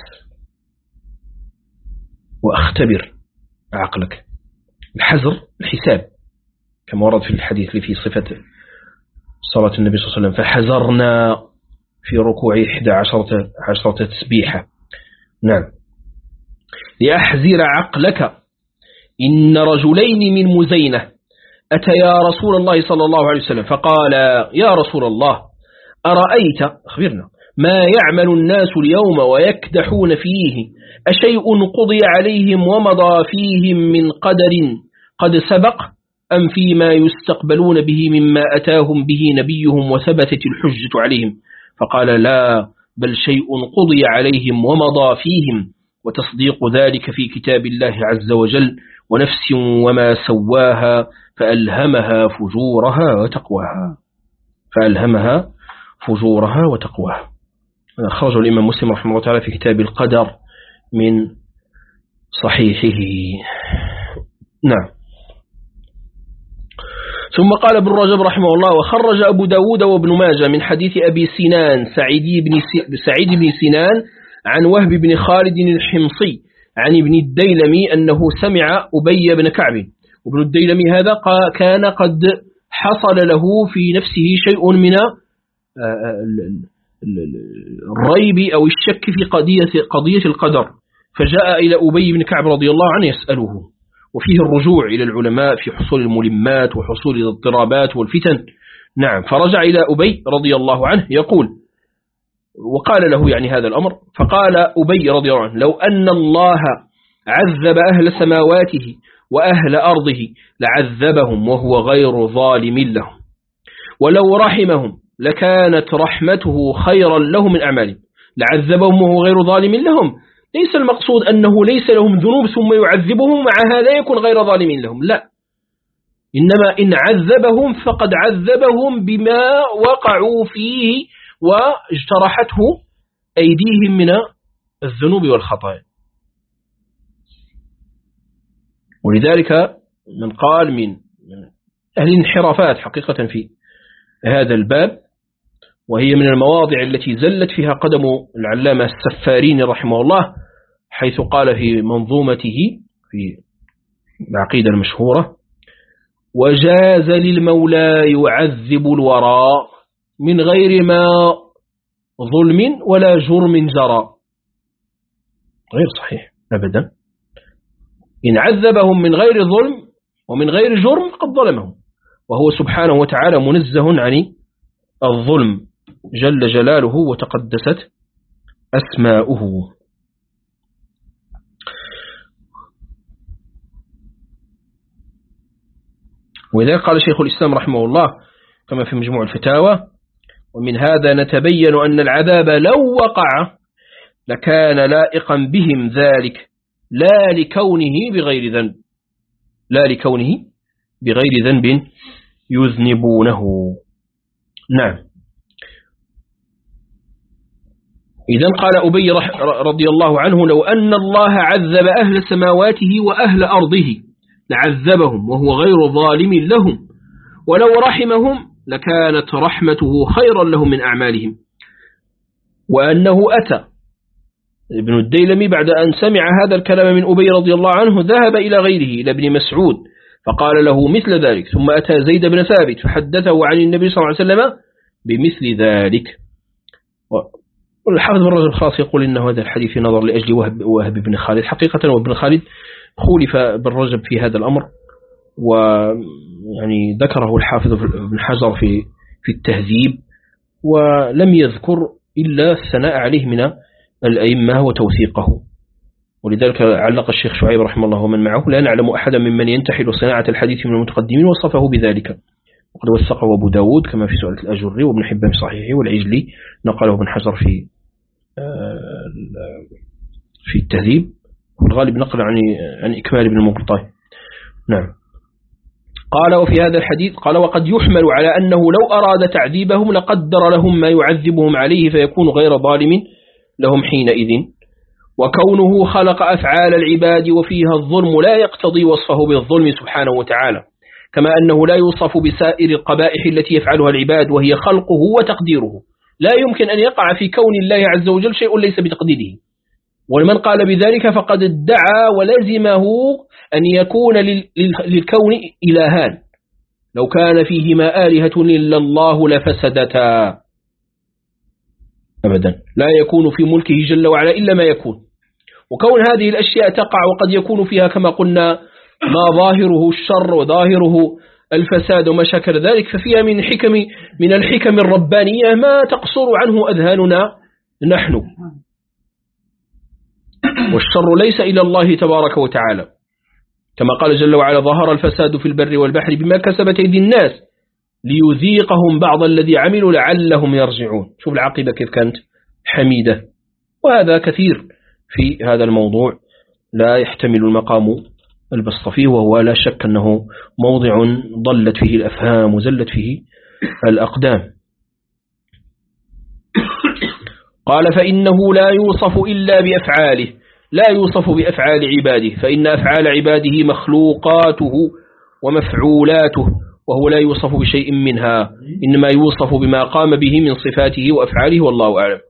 وأختبر عقلك. الحزر الحساب كما ورد في الحديث اللي في صفة صلاة النبي صلى الله عليه وسلم، فحزرنا في ركوع إحدى عشرة, عشرة تسبيحة. نعم، لأحزر عقلك إن رجلين من مزينة أتيا رسول الله صلى الله عليه وسلم فقال يا رسول الله أرأيت أخبرنا ما يعمل الناس اليوم ويكدحون فيه، أشيء قضي عليهم ومضى فيهم من قدر قد سبق، أم فيما يستقبلون به مما أتاهم به نبيهم وثبتت الحجة عليهم؟ فقال لا، بل شيء قضي عليهم ومضى فيهم، وتصديق ذلك في كتاب الله عز وجل، ونفس وما سواها فألهمها فجورها وتقواها فألهمها فجورها وتقواها. خرج الإمام مسلم رحمه الله تعالى في كتاب القدر من صحيحه. نعم. ثم قال ابن رجب رحمه الله وخرج أبو داود وابن ماجه من حديث أبي سنان سعيد بن سعيد بن سنان عن وهب بن خالد الحمصي عن ابن الديلمي أنه سمع أبي بن كعب، وابن الديلمي هذا كان قد حصل له في نفسه شيء من الريب أو الشك في قضية قضية القدر، فجاء إلى أبي بن كعب رضي الله عنه يسأله، وفيه الرجوع إلى العلماء في حصول الملمات وحصول الاضطرابات والفتن. نعم، فرجع إلى أبي رضي الله عنه يقول وقال له يعني هذا الأمر، فقال أبي رضي الله عنه لو أن الله عذب أهل سماواته وأهل أرضه لعذبهم وهو غير ظالم لهم، ولو رحمهم لكانت رحمته خيرا لهم من أعمالهم. لعذبهم وهو غير ظالم لهم ليس المقصود أنه ليس لهم ذنوب ثم يعذبهم مع هذا يكون غير ظالم لهم، لا، إنما إن عذبهم فقد عذبهم بما وقعوا فيه واجترحته أيديهم من الذنوب والخطايا. ولذلك من قال من أهل الانحرافات حقيقة في هذا الباب، وهي من المواضع التي زلت فيها قدم العلامة السفارين رحمه الله، حيث قال في منظومته في العقيدة المشهورة: وجاز للمولى يعذب الوراء من غير ما ظلم ولا جرم جرى. غير صحيح أبدا. إن عذبهم من غير ظلم ومن غير جرم قد ظلمهم، وهو سبحانه وتعالى منزه عن الظلم جل جلاله وتقدست أسماؤه. ولذلك قال شيخ الإسلام رحمه الله كما في مجموع الفتاوى: ومن هذا نتبين أن العذاب لو وقع لكان لائقا بهم ذلك لا لكونه بغير ذنب لا لكونه بغير ذنب يذنبونه. نعم. إذن قال أبي رضي الله عنه: لو أن الله عذب أهل سماواته وأهل أرضه لعذبهم وهو غير ظالم لهم، ولو رحمهم لكانت رحمته خيرا لهم من أعمالهم. وأنه أتى ابن الديلمي بعد أن سمع هذا الكلام من أبي رضي الله عنه ذهب إلى غيره إلى ابن مسعود فقال له مثل ذلك، ثم أتى زيد بن ثابت فحدثه عن النبي صلى الله عليه وسلم بمثل ذلك. والحافظ بن رجب خاص يقول إن هذا الحديث نظر لأجل وهب, وهب بن خالد حقيقة، وابن خالد خولف بن رجب في هذا الأمر، ويعني ذكره الحافظ بن حجر في في التهذيب، ولم يذكر إلا الثناء عليه من الأئمة وتوثيقه. ولذلك علق الشيخ شعيب رحمه الله ومن معه: لا نعلم أحدا ممن ينتحل صناعة الحديث من المتقدمين وصفه بذلك، وقد وثقه أبو داود كما في سؤال الأجري وابن حبان صحيحه، والعجلي نقله ابن حجر في في التهذيب، والغالب نقل عن عن إكمال ابن المقطع. نعم. قال: وفي هذا الحديث قال: وقد يحمل على أنه لو أراد تعذيبهم لقدر لهم ما يعذبهم عليه فيكون غير ظالم لهم حينئذ، وكونه خلق أفعال العباد وفيها الظلم لا يقتضي وصفه بالظلم سبحانه وتعالى، كما أنه لا يوصف بسائر القبائح التي يفعلها العباد وهي خلقه وتقديره. لا يمكن أن يقع في كون الله عز وجل شيء ليس بتقديره. ولمن قال بذلك فقد ادعى ولزمه أن يكون للكون إلهان، لو كان فيهما آلهة إلا الله لفسدتا. أبدا لا يكون في ملكه جل وعلا إلا ما يكون، وكون هذه الأشياء تقع وقد يكون فيها كما قلنا ما ظاهره الشر وظاهره الفساد وما شكل ذلك، ففيها من حكم من الحكم الربانية ما تقصر عنه أذهاننا نحن، والشر ليس إلى الله تبارك وتعالى، كما قال جل وعلا: ظهر الفساد في البر والبحر بما كسبت أيدي الناس ليذيقهم بعض الذي عملوا لعلهم يرجعون. شوف العاقبة كيف كانت حميدة. وهذا كثير في هذا الموضوع لا يحتمل المقام البسط فيه، وهو لا شك أنه موضع ضلت فيه الأفهام وزلت فيه الأقدام. قال: فإنه لا يوصف إلا بأفعاله، لا يوصف بأفعال عباده، فإن أفعال عباده مخلوقاته ومفعولاته، وهو لا يوصف بشيء منها، إنما يوصف بما قام به من صفاته وأفعاله، والله أعلم.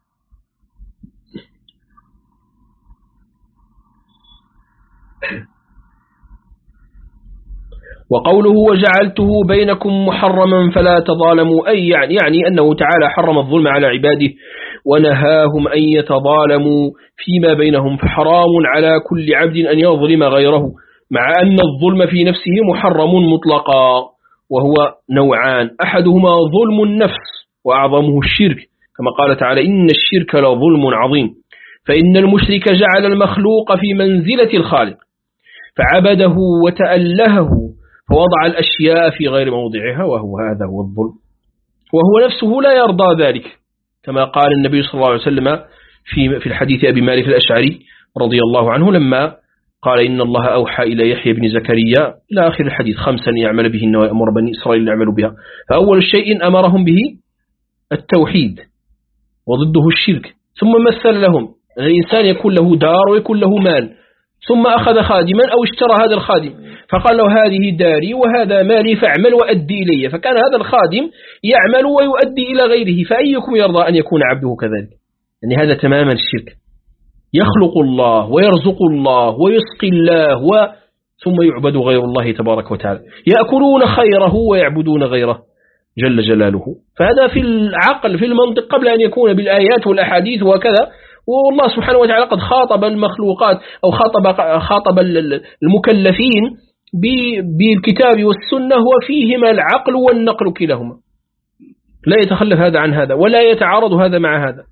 وقوله: وجعلته بينكم محرما فلا تظالموا، أي يعني, يعني أنه تعالى حرم الظلم على عباده ونهاهم أن يتظالموا فيما بينهم، فحرام على كل عبد أن يظلم غيره، مع أن الظلم في نفسه محرم مطلقا، وهو نوعان: أحدهما ظلم النفس وأعظمه الشرك، كما قال تعالى: إن الشرك لظلم عظيم. فإن المشرك جعل المخلوق في منزلة الخالق فعبده وتألهه فوضع الأشياء في غير موضعها، وهو هذا هو الظلم، وهو نفسه لا يرضى ذلك، كما قال النبي صلى الله عليه وسلم في في الحديث أبي مالك الأشعري رضي الله عنه لما قال إن الله أوحى إلى يحيى بن زكريا إلى آخر الحديث خمسا يعمل بهن ويأمر بني إسرائيل يعملوا بها. فأول شيء أمرهم به التوحيد وضده الشرك، ثم مثل لهم الإنسان يكون له دار ويكون له مال، ثم أخذ خادما أو اشترى هذا الخادم فقال له هذه داري وهذا مالي فاعمل وأدي إلي، فكان هذا الخادم يعمل ويؤدي إلى غيره، فأيكم يرضى أن يكون عبده كذلك؟ يعني هذا تماما الشرك، يخلق الله ويرزق الله ويسقي الله و... ثم يعبد غير الله تبارك وتعالى، يأكلون خيره ويعبدون غيره جل جلاله. فهذا في العقل في المنطق قبل أن يكون بالآيات والأحاديث وكذا. والله سبحانه وتعالى قد خاطب المخلوقات أو خاطب, خاطب المكلفين بالكتاب والسنة وفيهما العقل والنقل كلاهما، لا يتخلف هذا عن هذا ولا يتعارض هذا مع هذا.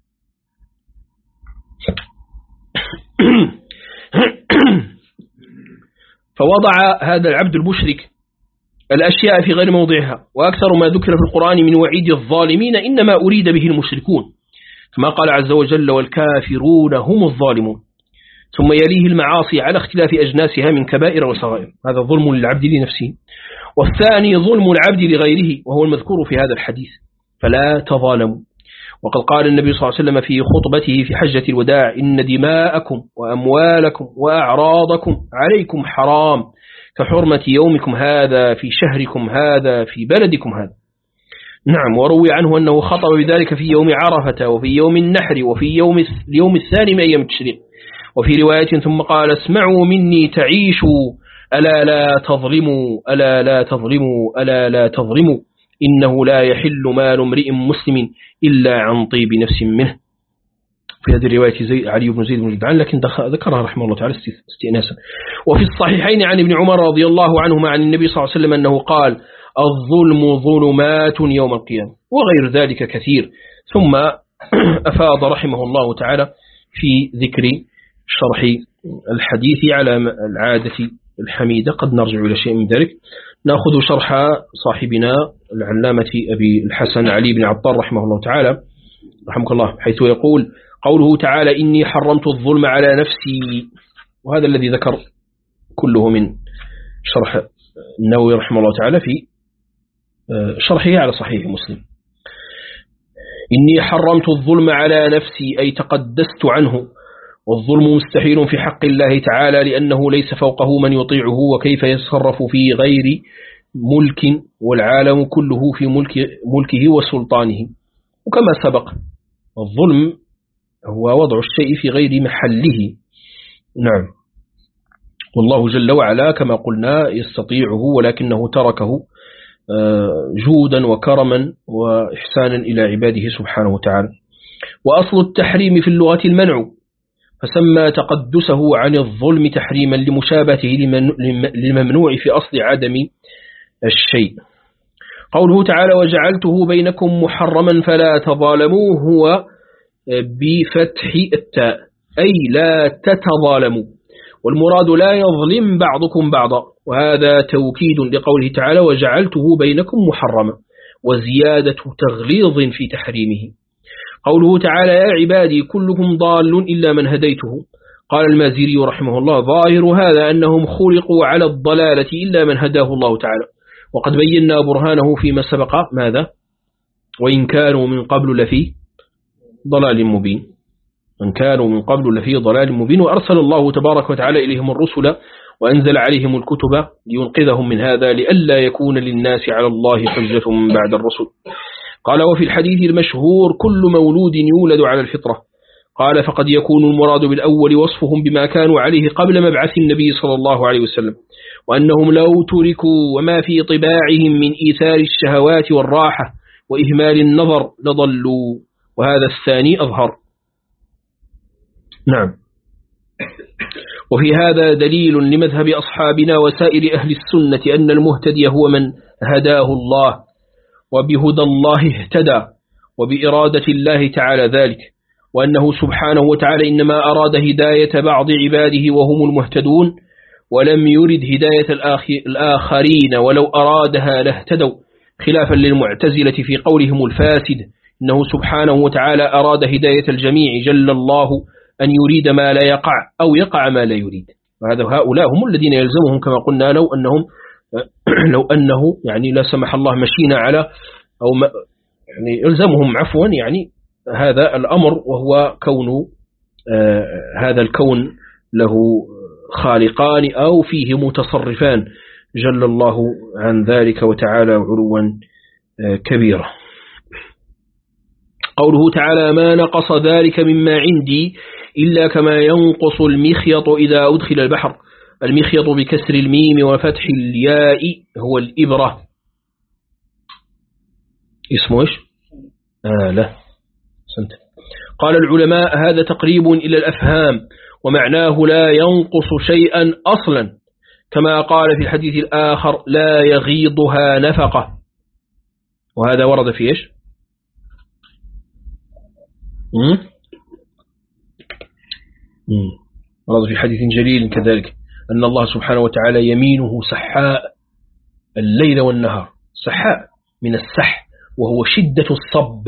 فوضع هذا العبد المشرك الأشياء في غير موضعها، وأكثر ما ذكر في القرآن من وعيد الظالمين إنما أريد به المشركون، كما قال عز وجل والكافرون هم الظالمون، ثم يليه المعاصي على اختلاف أجناسها من كبائر وصغائر، هذا ظلم للعبد لنفسه. والثاني ظلم العبد لغيره وهو المذكور في هذا الحديث فلا تظالموا. وقد قال النبي صلى الله عليه وسلم في خطبته في حجة الوداع إن دماءكم وأموالكم وأعراضكم عليكم حرام كحرمة يومكم هذا في شهركم هذا في بلدكم هذا. نعم، وروي عنه أنه خطب بذلك في يوم عرفة وفي يوم النحر وفي يوم اليوم الثاني من أيام التشريق. وفي رواية ثم قال اسمعوا مني تعيشوا ألا لا تظلموا ألا لا تظلموا ألا لا تظلموا إنه لا يحل مال امرئ مسلم إلا عن طيب نفس منه. في هذه الرواية زي علي بن زيد بن جدعان، لكن ذكرها رحمه الله تعالى استئناسا. وفي الصحيحين عن ابن عمر رضي الله عنهما عن النبي صلى الله عليه وسلم أنه قال الظلم ظلمات يوم القيامة وغير ذلك كثير. ثم أفاض رحمه الله تعالى في ذكر شرح الحديث على العادة الحميدة. قد نرجع إلى شيء من ذلك. نأخذ شرح صاحبنا العلامة أبي الحسن علي بن عطار رحمه الله تعالى رحمه الله، حيث يقول قوله تعالى إني حرمت الظلم على نفسي، وهذا الذي ذكر كله من شرح النووي رحمه الله تعالى في شرحه على صحيح مسلم. إني حرمت الظلم على نفسي أي تقدست عنه، والظلم مستحيل في حق الله تعالى لأنه ليس فوقه من يطيعه، وكيف يتصرف في غير ملك والعالم كله في ملك ملكه وسلطانه. وكما سبق الظلم هو وضع الشيء في غير محله. نعم، والله جل وعلا كما قلنا يستطيعه ولكنه تركه جودا وكرما وإحسانا إلى عباده سبحانه وتعالى. وأصل التحريم في اللغة المنع، فسمى تقدسه عن الظلم تحريما لمشابهته للممنوع في أصل عدم الشيء. قوله تعالى وجعلته بينكم محرما فلا تظالموا هو بفتح التاء أي لا تتظالموا، والمراد لا يظلم بعضكم بعضا، وهذا توكيد لقوله تعالى وجعلته بينكم محرما وزيادة تغليظ في تحريمه. قوله تعالى يا عبادي كلكم ضال إلا من هديته، قال المازري رحمه الله ظاهر هذا أنهم خلقوا على الضلالة إلا من هداه الله تعالى، وقد بينا برهانه فيما سبق ماذا وإن كانوا من قبل لفي ضلال مبين، من كانوا من قبل لفي ضلال مبين، وأرسل الله تبارك وتعالى إليهم الرسل وأنزل عليهم الكتب لينقذهم من هذا لئلا يكون للناس على الله حجة بعد الرسل. قال وفي الحديث المشهور كل مولود يولد على الفطرة، قال فقد يكون المراد بالأول وصفهم بما كانوا عليه قبل مبعث النبي صلى الله عليه وسلم، وأنهم لو تركوا وما في طباعهم من إيثار الشهوات والراحة وإهمال النظر لضلوا، وهذا الثاني أظهر. نعم، وفي هذا دليل لمذهب أصحابنا وسائر أهل السنة أن المهتدي هو من هداه الله، وبهدى الله اهتدى، وبإرادة الله تعالى ذلك، وأنه سبحانه وتعالى إنما أراد هداية بعض عباده وهم المهتدون ولم يرد هداية الآخرين ولو أرادها لاهتدوا، خلافا للمعتزلة في قولهم الفاسد إنه سبحانه وتعالى أراد هداية الجميع جل الله أن يريد ما لا يقع أو يقع ما لا يريد. وهذا هؤلاء هم الذين يلزمهم كما قلنا لو أنهم لو أنه يعني لا سمح الله مشينا على أو ما يعني يلزمهم عفوا يعني هذا الأمر، وهو كون آه هذا الكون له خالقان أو فيه متصرفان جل الله عن ذلك وتعالى علوا آه كبيرا. قوله تعالى ما نقص ذلك مما عندي إلا كما ينقص المخيط إذا أدخل البحر. المخيط بكسر الميم وفتح الياء هو الإبرة. اسمه إيش؟ آه لا سنت. قال العلماء هذا تقريب إلى الأفهام ومعناه لا ينقص شيئا أصلا، كما قال في الحديث الآخر لا يغيضها نفقة، وهذا ورد في إيش؟ مم؟ مم. ورد في حديث جليل كذلك أن الله سبحانه وتعالى يمينه سحاء الليل والنهار، سحاء من السح وهو شدة الصب،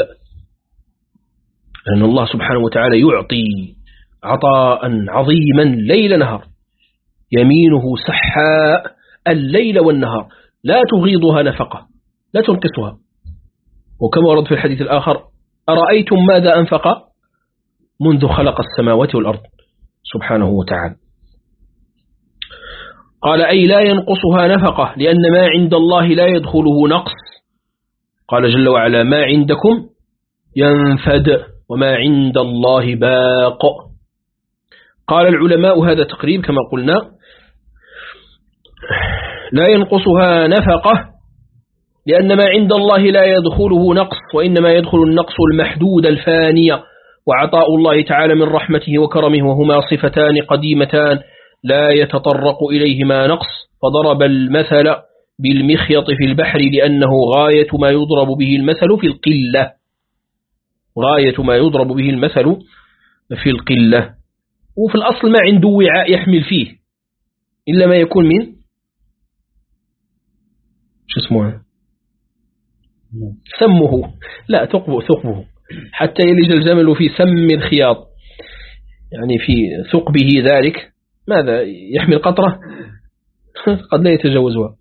أن الله سبحانه وتعالى يعطي عطاء عظيما ليل نهار، يمينه سحاء الليل والنهار لا تغيضها نفقة، لا تنقصها. وكما ورد في الحديث الآخر أرأيتم ماذا أنفق منذ خلق السماوات والأرض سبحانه وتعالى. قال أي لا ينقصها نفقة لأن ما عند الله لا يدخله نقص. قال جل وعلا ما عندكم ينفد وما عند الله باق. قال العلماء هذا تقريب كما قلنا لا ينقصها نفقة لأن ما عند الله لا يدخله نقص، وإنما يدخل النقص المحدود الفانية، وعطاء الله تعالى من رحمته وكرمه وهما صفتان قديمتان لا يتطرق إليهما نقص. فضرب المثل بالمخيط في البحر لأنه غاية ما يضرب به المثل في القلة، غاية ما يضرب به المثل في القلة. وفي الأصل ما عنده وعاء يحمل فيه إلا ما يكون من شو اسمه سمه، لا ثقبه ثقبه حتى يلج الجمل في سم الخياط، يعني في ثقبه ذلك ماذا يحمل قطرة قد لا يتجاوزها.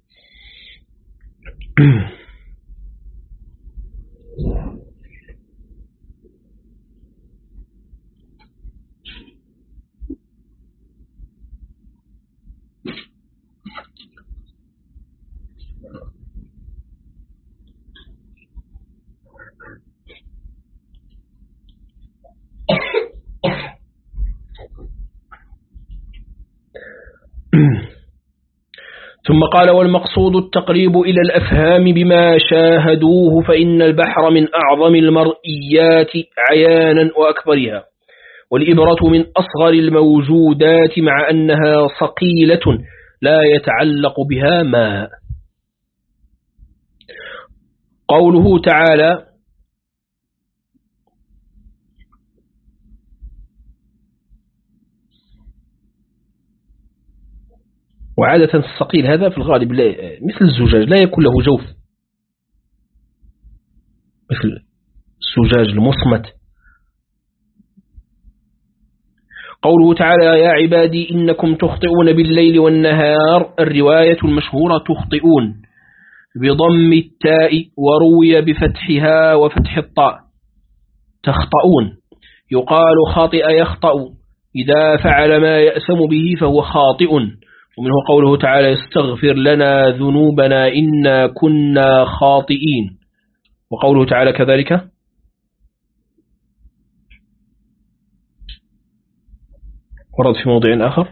ثم قال والمقصود التقريب إلى الأفهام بما شاهدوه، فإن البحر من أعظم المرئيات عيانا وأكبرها، والإبرة من أصغر الموجودات مع أنها صقيلة لا يتعلق بها ماء. قوله تعالى وعادة الصقيل هذا في الغالب مثل الزجاج لا يكون له جوف، مثل الزجاج المصمت. قوله تعالى يا عبادي إنكم تخطئون بالليل والنهار، الرواية المشهورة تخطئون بضم التاء وروي بفتحها وفتح الطاء تخطئون. يقال خاطئ يخطأ إذا فعل ما يأسم به فهو خاطئ. ومنه قوله تعالى يستغفر لنا ذنوبنا إنا كنا خاطئين. وقوله تعالى كذلك ورد في موضع آخر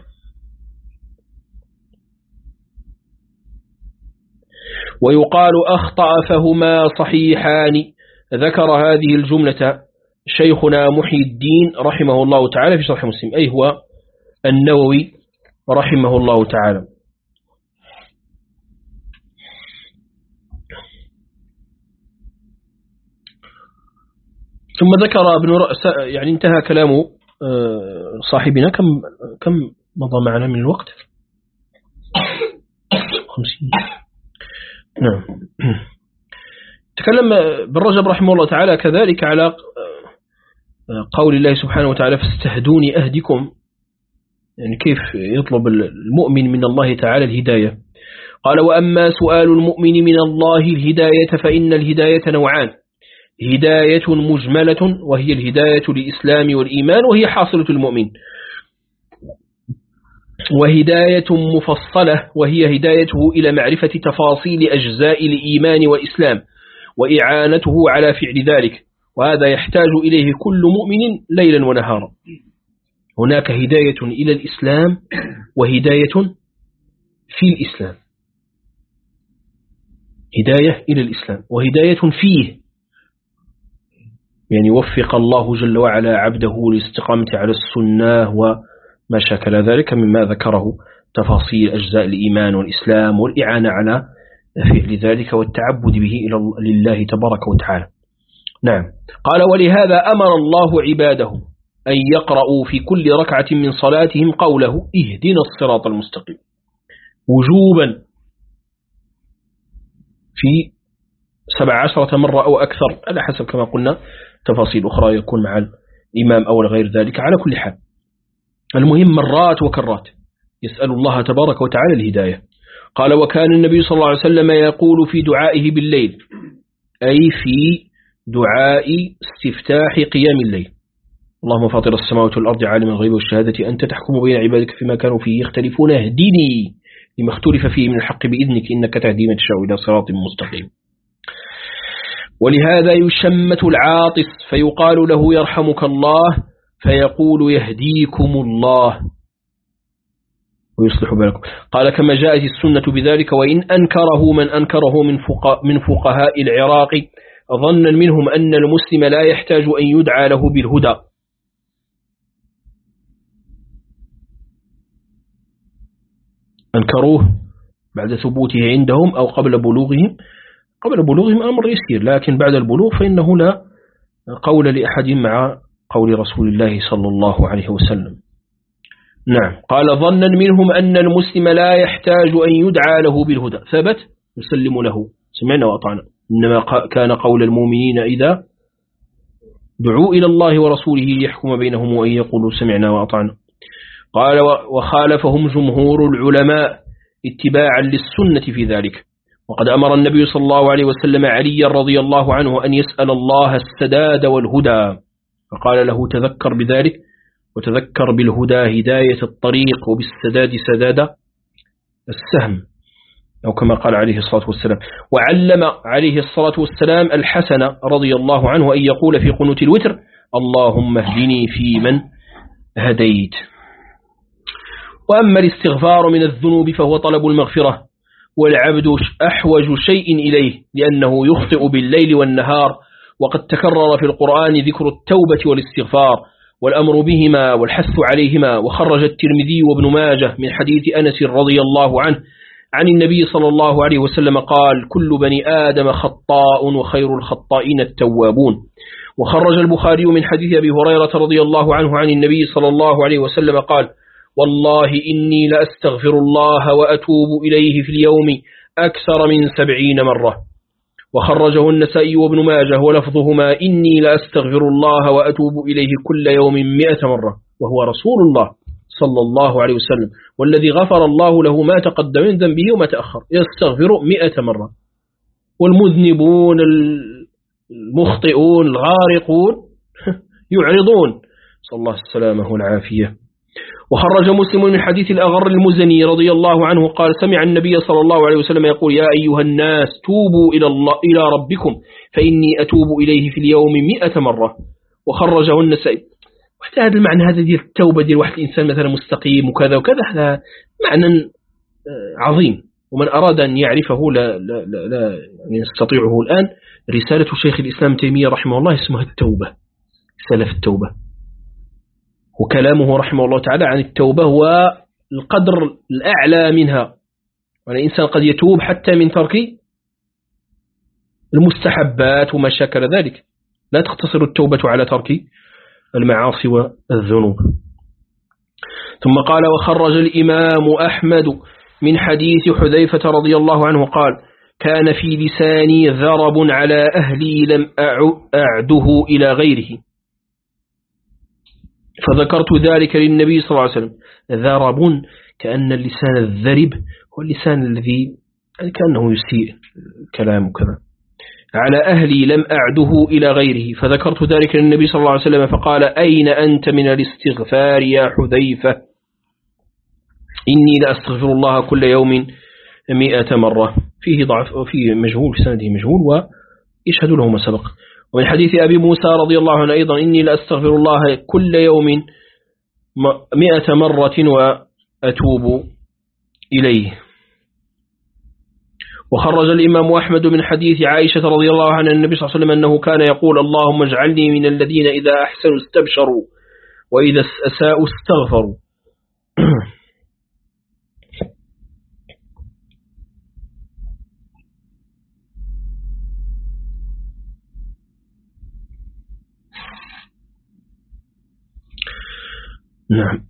ويقال أخطأ فهما صحيحان. ذكر هذه الجملة شيخنا محي الدين رحمه الله تعالى في شرح مسلم، أي هو النووي رحمه الله تعالى. ثم ذكر ابن رأس، يعني انتهى كلام صاحبنا. كم كم مضى معنا من الوقت؟ خمسين. نعم. تكلم ابن رجب رحمه الله تعالى كذلك على قول الله سبحانه وتعالى فاستهدوني أهدكم، يعني كيف يطلب المؤمن من الله تعالى الهداية. قال وأما سؤال المؤمن من الله الهداية فإن الهداية نوعان: هداية مجملة وهي الهداية للإسلام والإيمان وهي حاصلة المؤمن، وهداية مفصلة وهي هدايته إلى معرفة تفاصيل أجزاء الإيمان والإسلام وإعانته على فعل ذلك، وهذا يحتاج إليه كل مؤمن ليلا ونهارا. هناك هداية إلى الإسلام وهداية في الإسلام، هداية إلى الإسلام وهداية فيه، يعني وفق الله جل وعلا عبده للاستقامة على السنة وما شاكل ذلك مما ذكره تفاصيل أجزاء الإيمان والإسلام والإعانة على فعل ذلك والتعبد به إلى لله تبارك وتعالى. نعم. قال ولهذا أمر الله عباده أن يقرأوا في كل ركعة من صلاتهم قوله اهدنا الصراط المستقيم وجوبا في سبع عشرة مرة أو أكثر على حسب كما قلنا تفاصيل أخرى يكون مع الإمام أو غير ذلك. على كل حال المهم مرات وكرات يسأل الله تبارك وتعالى الهداية. قال وكان النبي صلى الله عليه وسلم يقول في دعائه بالليل، أي في دعاء استفتاح قيام الليل: اللهم فاطر السماوات والأرض عالم الغيب والشهادة أنت تحكم بين عبادك فيما كانوا فيه يختلفون اهدني لما اختلف فيه من الحق بإذنك إنك تهدي من تشاء إلى صراط مستقيم. ولهذا يشمت العاطس فيقال له يرحمك الله فيقول يهديكم الله ويصلح بالكم. قال كما جاءت السنة بذلك، وإن أنكره من أنكره من فقهاء, من فقهاء العراق ظنا منهم أن المسلم لا يحتاج أن يدعى له بالهدى. أنكروه بعد ثبوته عندهم أو قبل بلوغهم. قبل بلوغهم أمر يسير، لكن بعد البلوغ فإنه لا قول لأحد مع قول رسول الله صلى الله عليه وسلم. نعم. قال ظنا منهم أن المسلم لا يحتاج أن يدعى له بالهدى، ثبت نسلم له سمعنا وأطعنا، إنما كان قول المؤمنين إذا دعوا إلى الله ورسوله ليحكم بينهم وأن يقولوا سمعنا وأطعنا. قال وخالفهم جمهور العلماء اتباعا للسنة في ذلك، وقد أمر النبي صلى الله عليه وسلم علي رضي الله عنه أن يسأل الله السداد والهدى، فقال له تذكر بذلك، وتذكر بالهدى هداية الطريق وبالسداد سداد السهم، أو كما قال عليه الصلاة والسلام. وعلم عليه الصلاة والسلام الحسن رضي الله عنه أن يقول في قنوت الوتر اللهم اهدني في من هديت. وأما الاستغفار من الذنوب فهو طلب المغفرة، والعبد أحوج شيء إليه لأنه يخطئ بالليل والنهار، وقد تكرر في القرآن ذكر التوبة والاستغفار والأمر بهما والحث عليهما. وخرج الترمذي وابن ماجه من حديث أنس رضي الله عنه عن النبي صلى الله عليه وسلم قال كل بني آدم خطاء وخير الخطائين التوابون. وخرج البخاري من حديث أبي هريرة رضي الله عنه عن النبي صلى الله عليه وسلم قال والله إني لأستغفر الله وأتوب إليه في اليوم أكثر من سبعين مرة. وخرجه النسائي وابن ماجه ولفظهما إني لأستغفر الله وأتوب إليه كل يوم مئة مرة، وهو رسول الله صلى الله عليه وسلم والذي غفر الله له ما تقدم من ذنبه وما تأخر يستغفر مئة مرة. والمذنبون المخطئون الغارقون يعرضون، صلى الله السلامة والعافية. وخرج مسلم من حديث الأغر المزني رضي الله عنه قال سمع النبي صلى الله عليه وسلم يقول يا أيها الناس توبوا إلى الله إلى ربكم فإني أتوب إليه في اليوم مئة مرة. وخرجه النسائي. وحتى هذا المعنى هذا دي التوبة دي واحد الإنسان مثلا مستقيم وكذا وكذا، هذا معنى عظيم، ومن أراد أن يعرفه لا, لا, لا, لا يستطيعه الآن. رسالة شيخ الإسلام تيمية رحمه الله اسمها التوبة، سلف التوبة، وكلامه رحمه الله تعالى عن التوبة هو القدر الأعلى منها. والإنسان قد يتوب حتى من ترك المستحبات وما شاكل ذلك، لا تقتصر التوبة على ترك المعاصي والذنوب. ثم قال وخرج الإمام أحمد من حديث حذيفة رضي الله عنه قال كان في لساني ذرب على أهلي لم أعده إلى غيره فذكرت ذلك للنبي صلى الله عليه وسلم. ذرب كأن اللسان الذرب هو اللسان الذي كأنه يسيء الكلام وكذا. على أهلي لم أعده إلى غيره فذكرت ذلك للنبي صلى الله عليه وسلم فقال أين أنت من الاستغفار يا حذيفة إني لأستغفر الله كل يوم مئة مرة. فيه ضعف وفيه مجهول في سنده مجهول ويشهد له ما سبق. ومن حديث أبي موسى رضي الله عنه أيضا إني لأستغفر الله كل يوم مئة مرة وأتوب إليه. وخرج الإمام أحمد من حديث عائشة رضي الله عنها النبي صلى الله عليه وسلم أنه كان يقول اللهم اجعلني من الذين إذا أحسنوا استبشروا وإذا أساءوا استغفروا. نعم.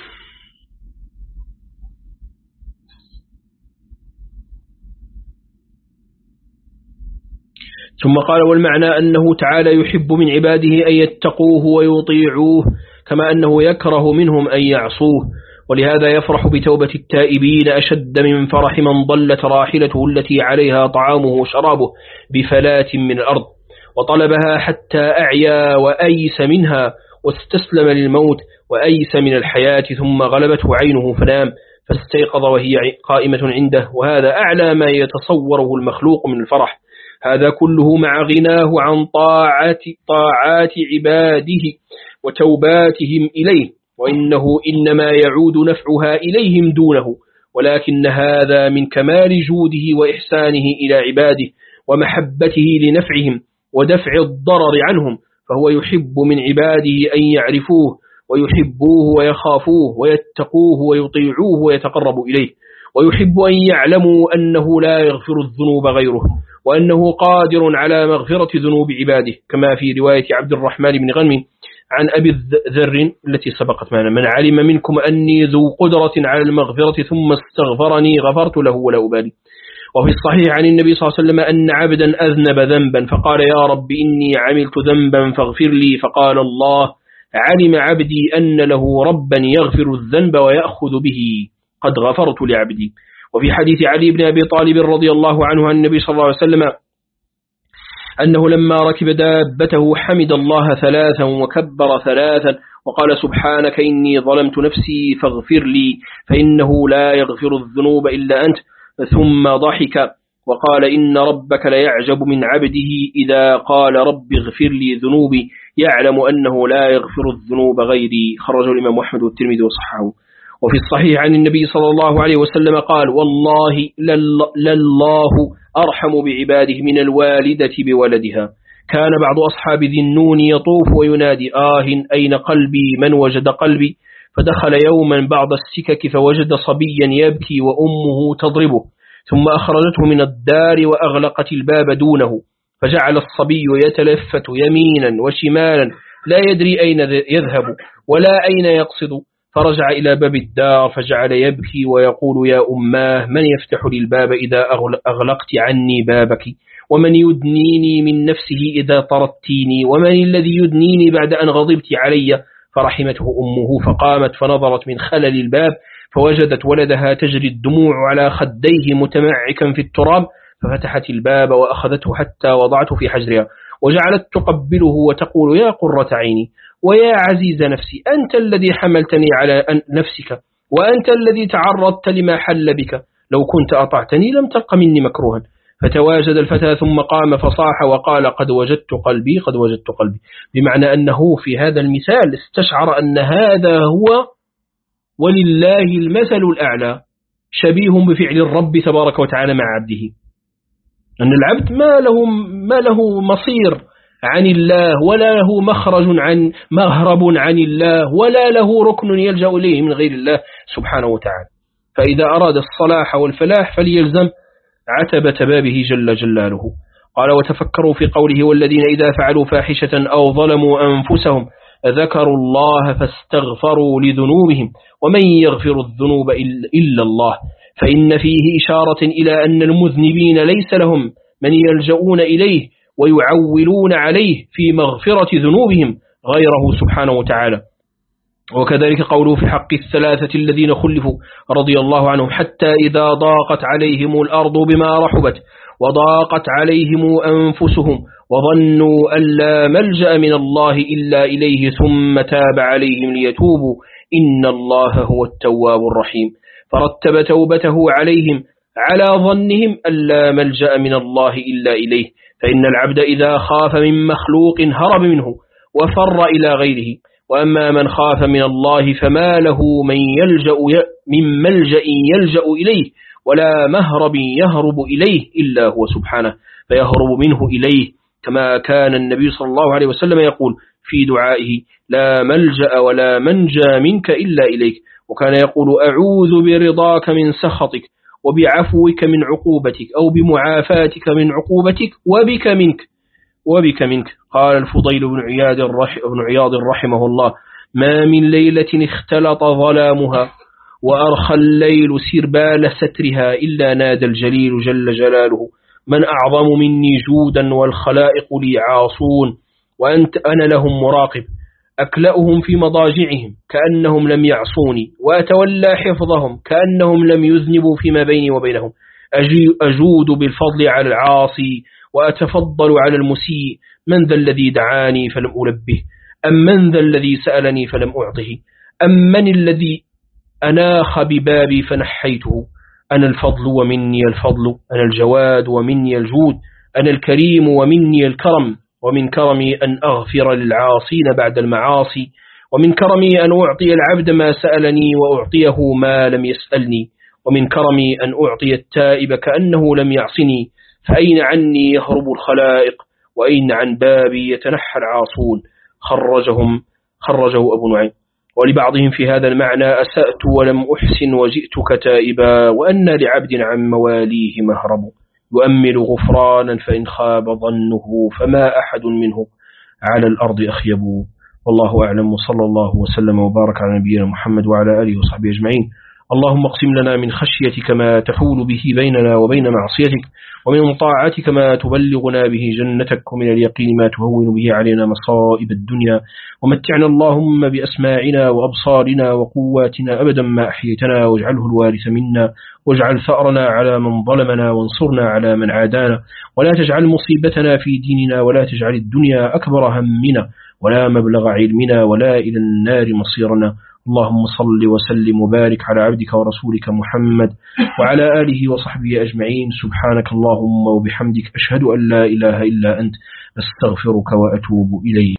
ثم قال والمعنى أنه تعالى يحب من عباده أن يتقوه ويطيعوه كما أنه يكره منهم أن يعصوه ولهذا يفرح بتوبة التائبين أشد من فرح من ضلت راحلته التي عليها طعامه وشرابه بفلات من الأرض وطلبها حتى أعيا وأيس منها واستسلم للموت وأيس من الحياة ثم غلبته عينه فنام فاستيقظ وهي قائمة عنده وهذا أعلى ما يتصوره المخلوق من الفرح. هذا كله مع غناه عن طاعات, طاعات عباده وتوباتهم إليه وإنه إنما يعود نفعها إليهم دونه ولكن هذا من كمال جوده وإحسانه إلى عباده ومحبته لنفعهم ودفع الضرر عنهم فهو يحب من عباده أن يعرفوه ويحبوه ويخافوه ويتقوه ويطيعوه ويتقربوا إليه ويحب أن يعلموا أنه لا يغفر الذنوب غيره وأنه قادر على مغفرة ذنوب عباده كما في رواية عبد الرحمن بن غنم عن أبي الذر التي سبقت معنا من علم منكم أني ذو قدرة على المغفرة ثم استغفرني غفرت له ولا أبالي. وفي الصحيح عن النبي صلى الله عليه وسلم أن عبدا أذنب ذنبا فقال يا رب إني عملت ذنبا فاغفر لي فقال الله علم عبدي أن له ربا يغفر الذنب ويأخذ به قد غفرت لعبدي. وفي حديث علي بن أبي طالب رضي الله عنه عن النبي صلى الله عليه وسلم أنه لما ركب دابته حمد الله ثلاثا وكبر ثلاثا وقال سبحانك إني ظلمت نفسي فاغفر لي فإنه لا يغفر الذنوب إلا أنت ثم ضحك وقال إن ربك ليعجب من عبده إذا قال رب اغفر لي ذنوبي يعلم أنه لا يغفر الذنوب غيري. خرجه الإمام أحمد والترمذي وصححه. وفي الصحيح عن النبي صلى الله عليه وسلم قال والله لله أرحم بعباده من الوالدة بولدها. كان بعض أصحاب ذي النون يطوف وينادي آه أين قلبي من وجد قلبي فدخل يوما بعض السكك فوجد صبيا يبكي وأمه تضربه ثم أخرجته من الدار وأغلقت الباب دونه فجعل الصبي يتلفت يمينا وشمالا لا يدري أين يذهب ولا أين يقصد فرجع إلى باب الدار فجعل يبكي ويقول يا أماه من يفتح لي الباب إذا أغلقت عني بابك ومن يدنيني من نفسه إذا طردتيني ومن الذي يدنيني بعد أن غضبت علي فرحمته أمه فقامت فنظرت من خلل الباب فوجدت ولدها تجري الدموع على خديه متمعكا في التراب ففتحت الباب وأخذته حتى وضعته في حجرها وجعلت تقبله وتقول يا قرة عيني ويا عزيز نفسي أنت الذي حملتني على نفسك وأنت الذي تعرضت لما حل بك لو كنت أطعتني لم تلق مني مكروها. فتواجد الفتى ثم قام فصاح وقال قد وجدت قلبي قد وجدت قلبي بمعنى أنه في هذا المثال استشعر أن هذا هو ولله المثل الأعلى شبيه بفعل الرب تبارك وتعالى مع عبده أن العبد ما له, ما له مصير عن الله ولا له مخرج عن مهرب عن الله ولا له ركن يلجأ إليه من غير الله سبحانه وتعالى. فإذا أراد الصلاح والفلاح فليلزم عتبة بابه جل جلاله. قال وتفكروا في قوله والذين إذا فعلوا فاحشة أو ظلموا أنفسهم ذكروا الله فاستغفروا لذنوبهم ومن يغفر الذنوب إلا الله، فإن فيه إشارة إلى أن المذنبين ليس لهم من يلجؤون إليه ويعولون عليه في مغفرة ذنوبهم غيره سبحانه وتعالى. وكذلك قوله في حق الثلاثة الذين خلفوا رضي الله عنهم حتى إذا ضاقت عليهم الأرض بما رحبت وضاقت عليهم أنفسهم وظنوا أن لا ملجأ من الله إلا إليه ثم تاب عليهم ليتوبوا إن الله هو التواب الرحيم، فرتب توبته عليهم على ظنهم أن لا ملجأ من الله إلا إليه. فإن العبد إذا خاف من مخلوق هرب منه وفر إلى غيره، وأما من خاف من الله فما له من يلجأ من ملجأ يلجأ إليه ولا مهرب يهرب إليه إلا هو سبحانه، فيهرب منه إليه كما كان النبي صلى الله عليه وسلم يقول في دعائه لا ملجأ ولا منجى منك إلا إليك، وكان يقول أعوذ برضاك من سخطك وبعفوك من عقوبتك أو بمعافاتك من عقوبتك وبك منك وبك منك. قال الفضيل بن عياض بن عياض رحمه الله ما من ليلة اختلط ظلامها وأرخى الليل سربال سترها إلا نادى الجليل جل جلاله من أعظم مني جودا والخلائق لي عاصون وأنت أنا لهم مراقب، أكلأهم في مضاجعهم كأنهم لم يعصوني وأتولى حفظهم كأنهم لم يذنبوا فيما بيني وبينهم، أجود بالفضل على العاصي وأتفضل على المسيء، من ذا الذي دعاني فلم ألبه أم من ذا الذي سألني فلم أعطه أم من الذي أناخ ببابي فنحيته، أنا الفضل ومني الفضل، أنا الجواد ومني الجود، أنا الكريم ومني الكرم، ومن كرمي أن أغفر للعاصين بعد المعاصي، ومن كرمي أن أعطي العبد ما سألني وأعطيه ما لم يسألني، ومن كرمي أن أعطي التائب كأنه لم يعصني، فأين عني يهرب الخلائق وأين عن بابي يتنحى العاصون. خرجهم خرجه أبو نعيم. ولبعضهم في هذا المعنى أسأت ولم أحسن وجئتك تائبا وأن لعبد عن مواليه مهرب، يؤمل غفرانا فإن خاب ظنه فما أحد منه على الأرض أخيب. والله أعلم، صلى الله وسلم وبارك على نبينا محمد وعلى آله وصحبه أجمعين. اللهم اقسم لنا من خشيتك ما تحول به بيننا وبين معصيتك، ومن طاعتك ما تبلغنا به جنتك، ومن اليقين ما تهون به علينا مصائب الدنيا، ومتعنا اللهم بأسماعنا وأبصارنا وقواتنا أبدا ما أحيتنا، واجعله الوارث منا، واجعل ثأرنا على من ظلمنا، وانصرنا على من عادانا، ولا تجعل مصيبتنا في ديننا، ولا تجعل الدنيا أكبر همنا ولا مبلغ علمنا ولا إلى النار مصيرنا. اللهم صل وسلم وبارك على عبدك ورسولك محمد وعلى آله وصحبه أجمعين. سبحانك اللهم وبحمدك أشهد أن لا إله إلا أنت، أستغفرك وأتوب إليك.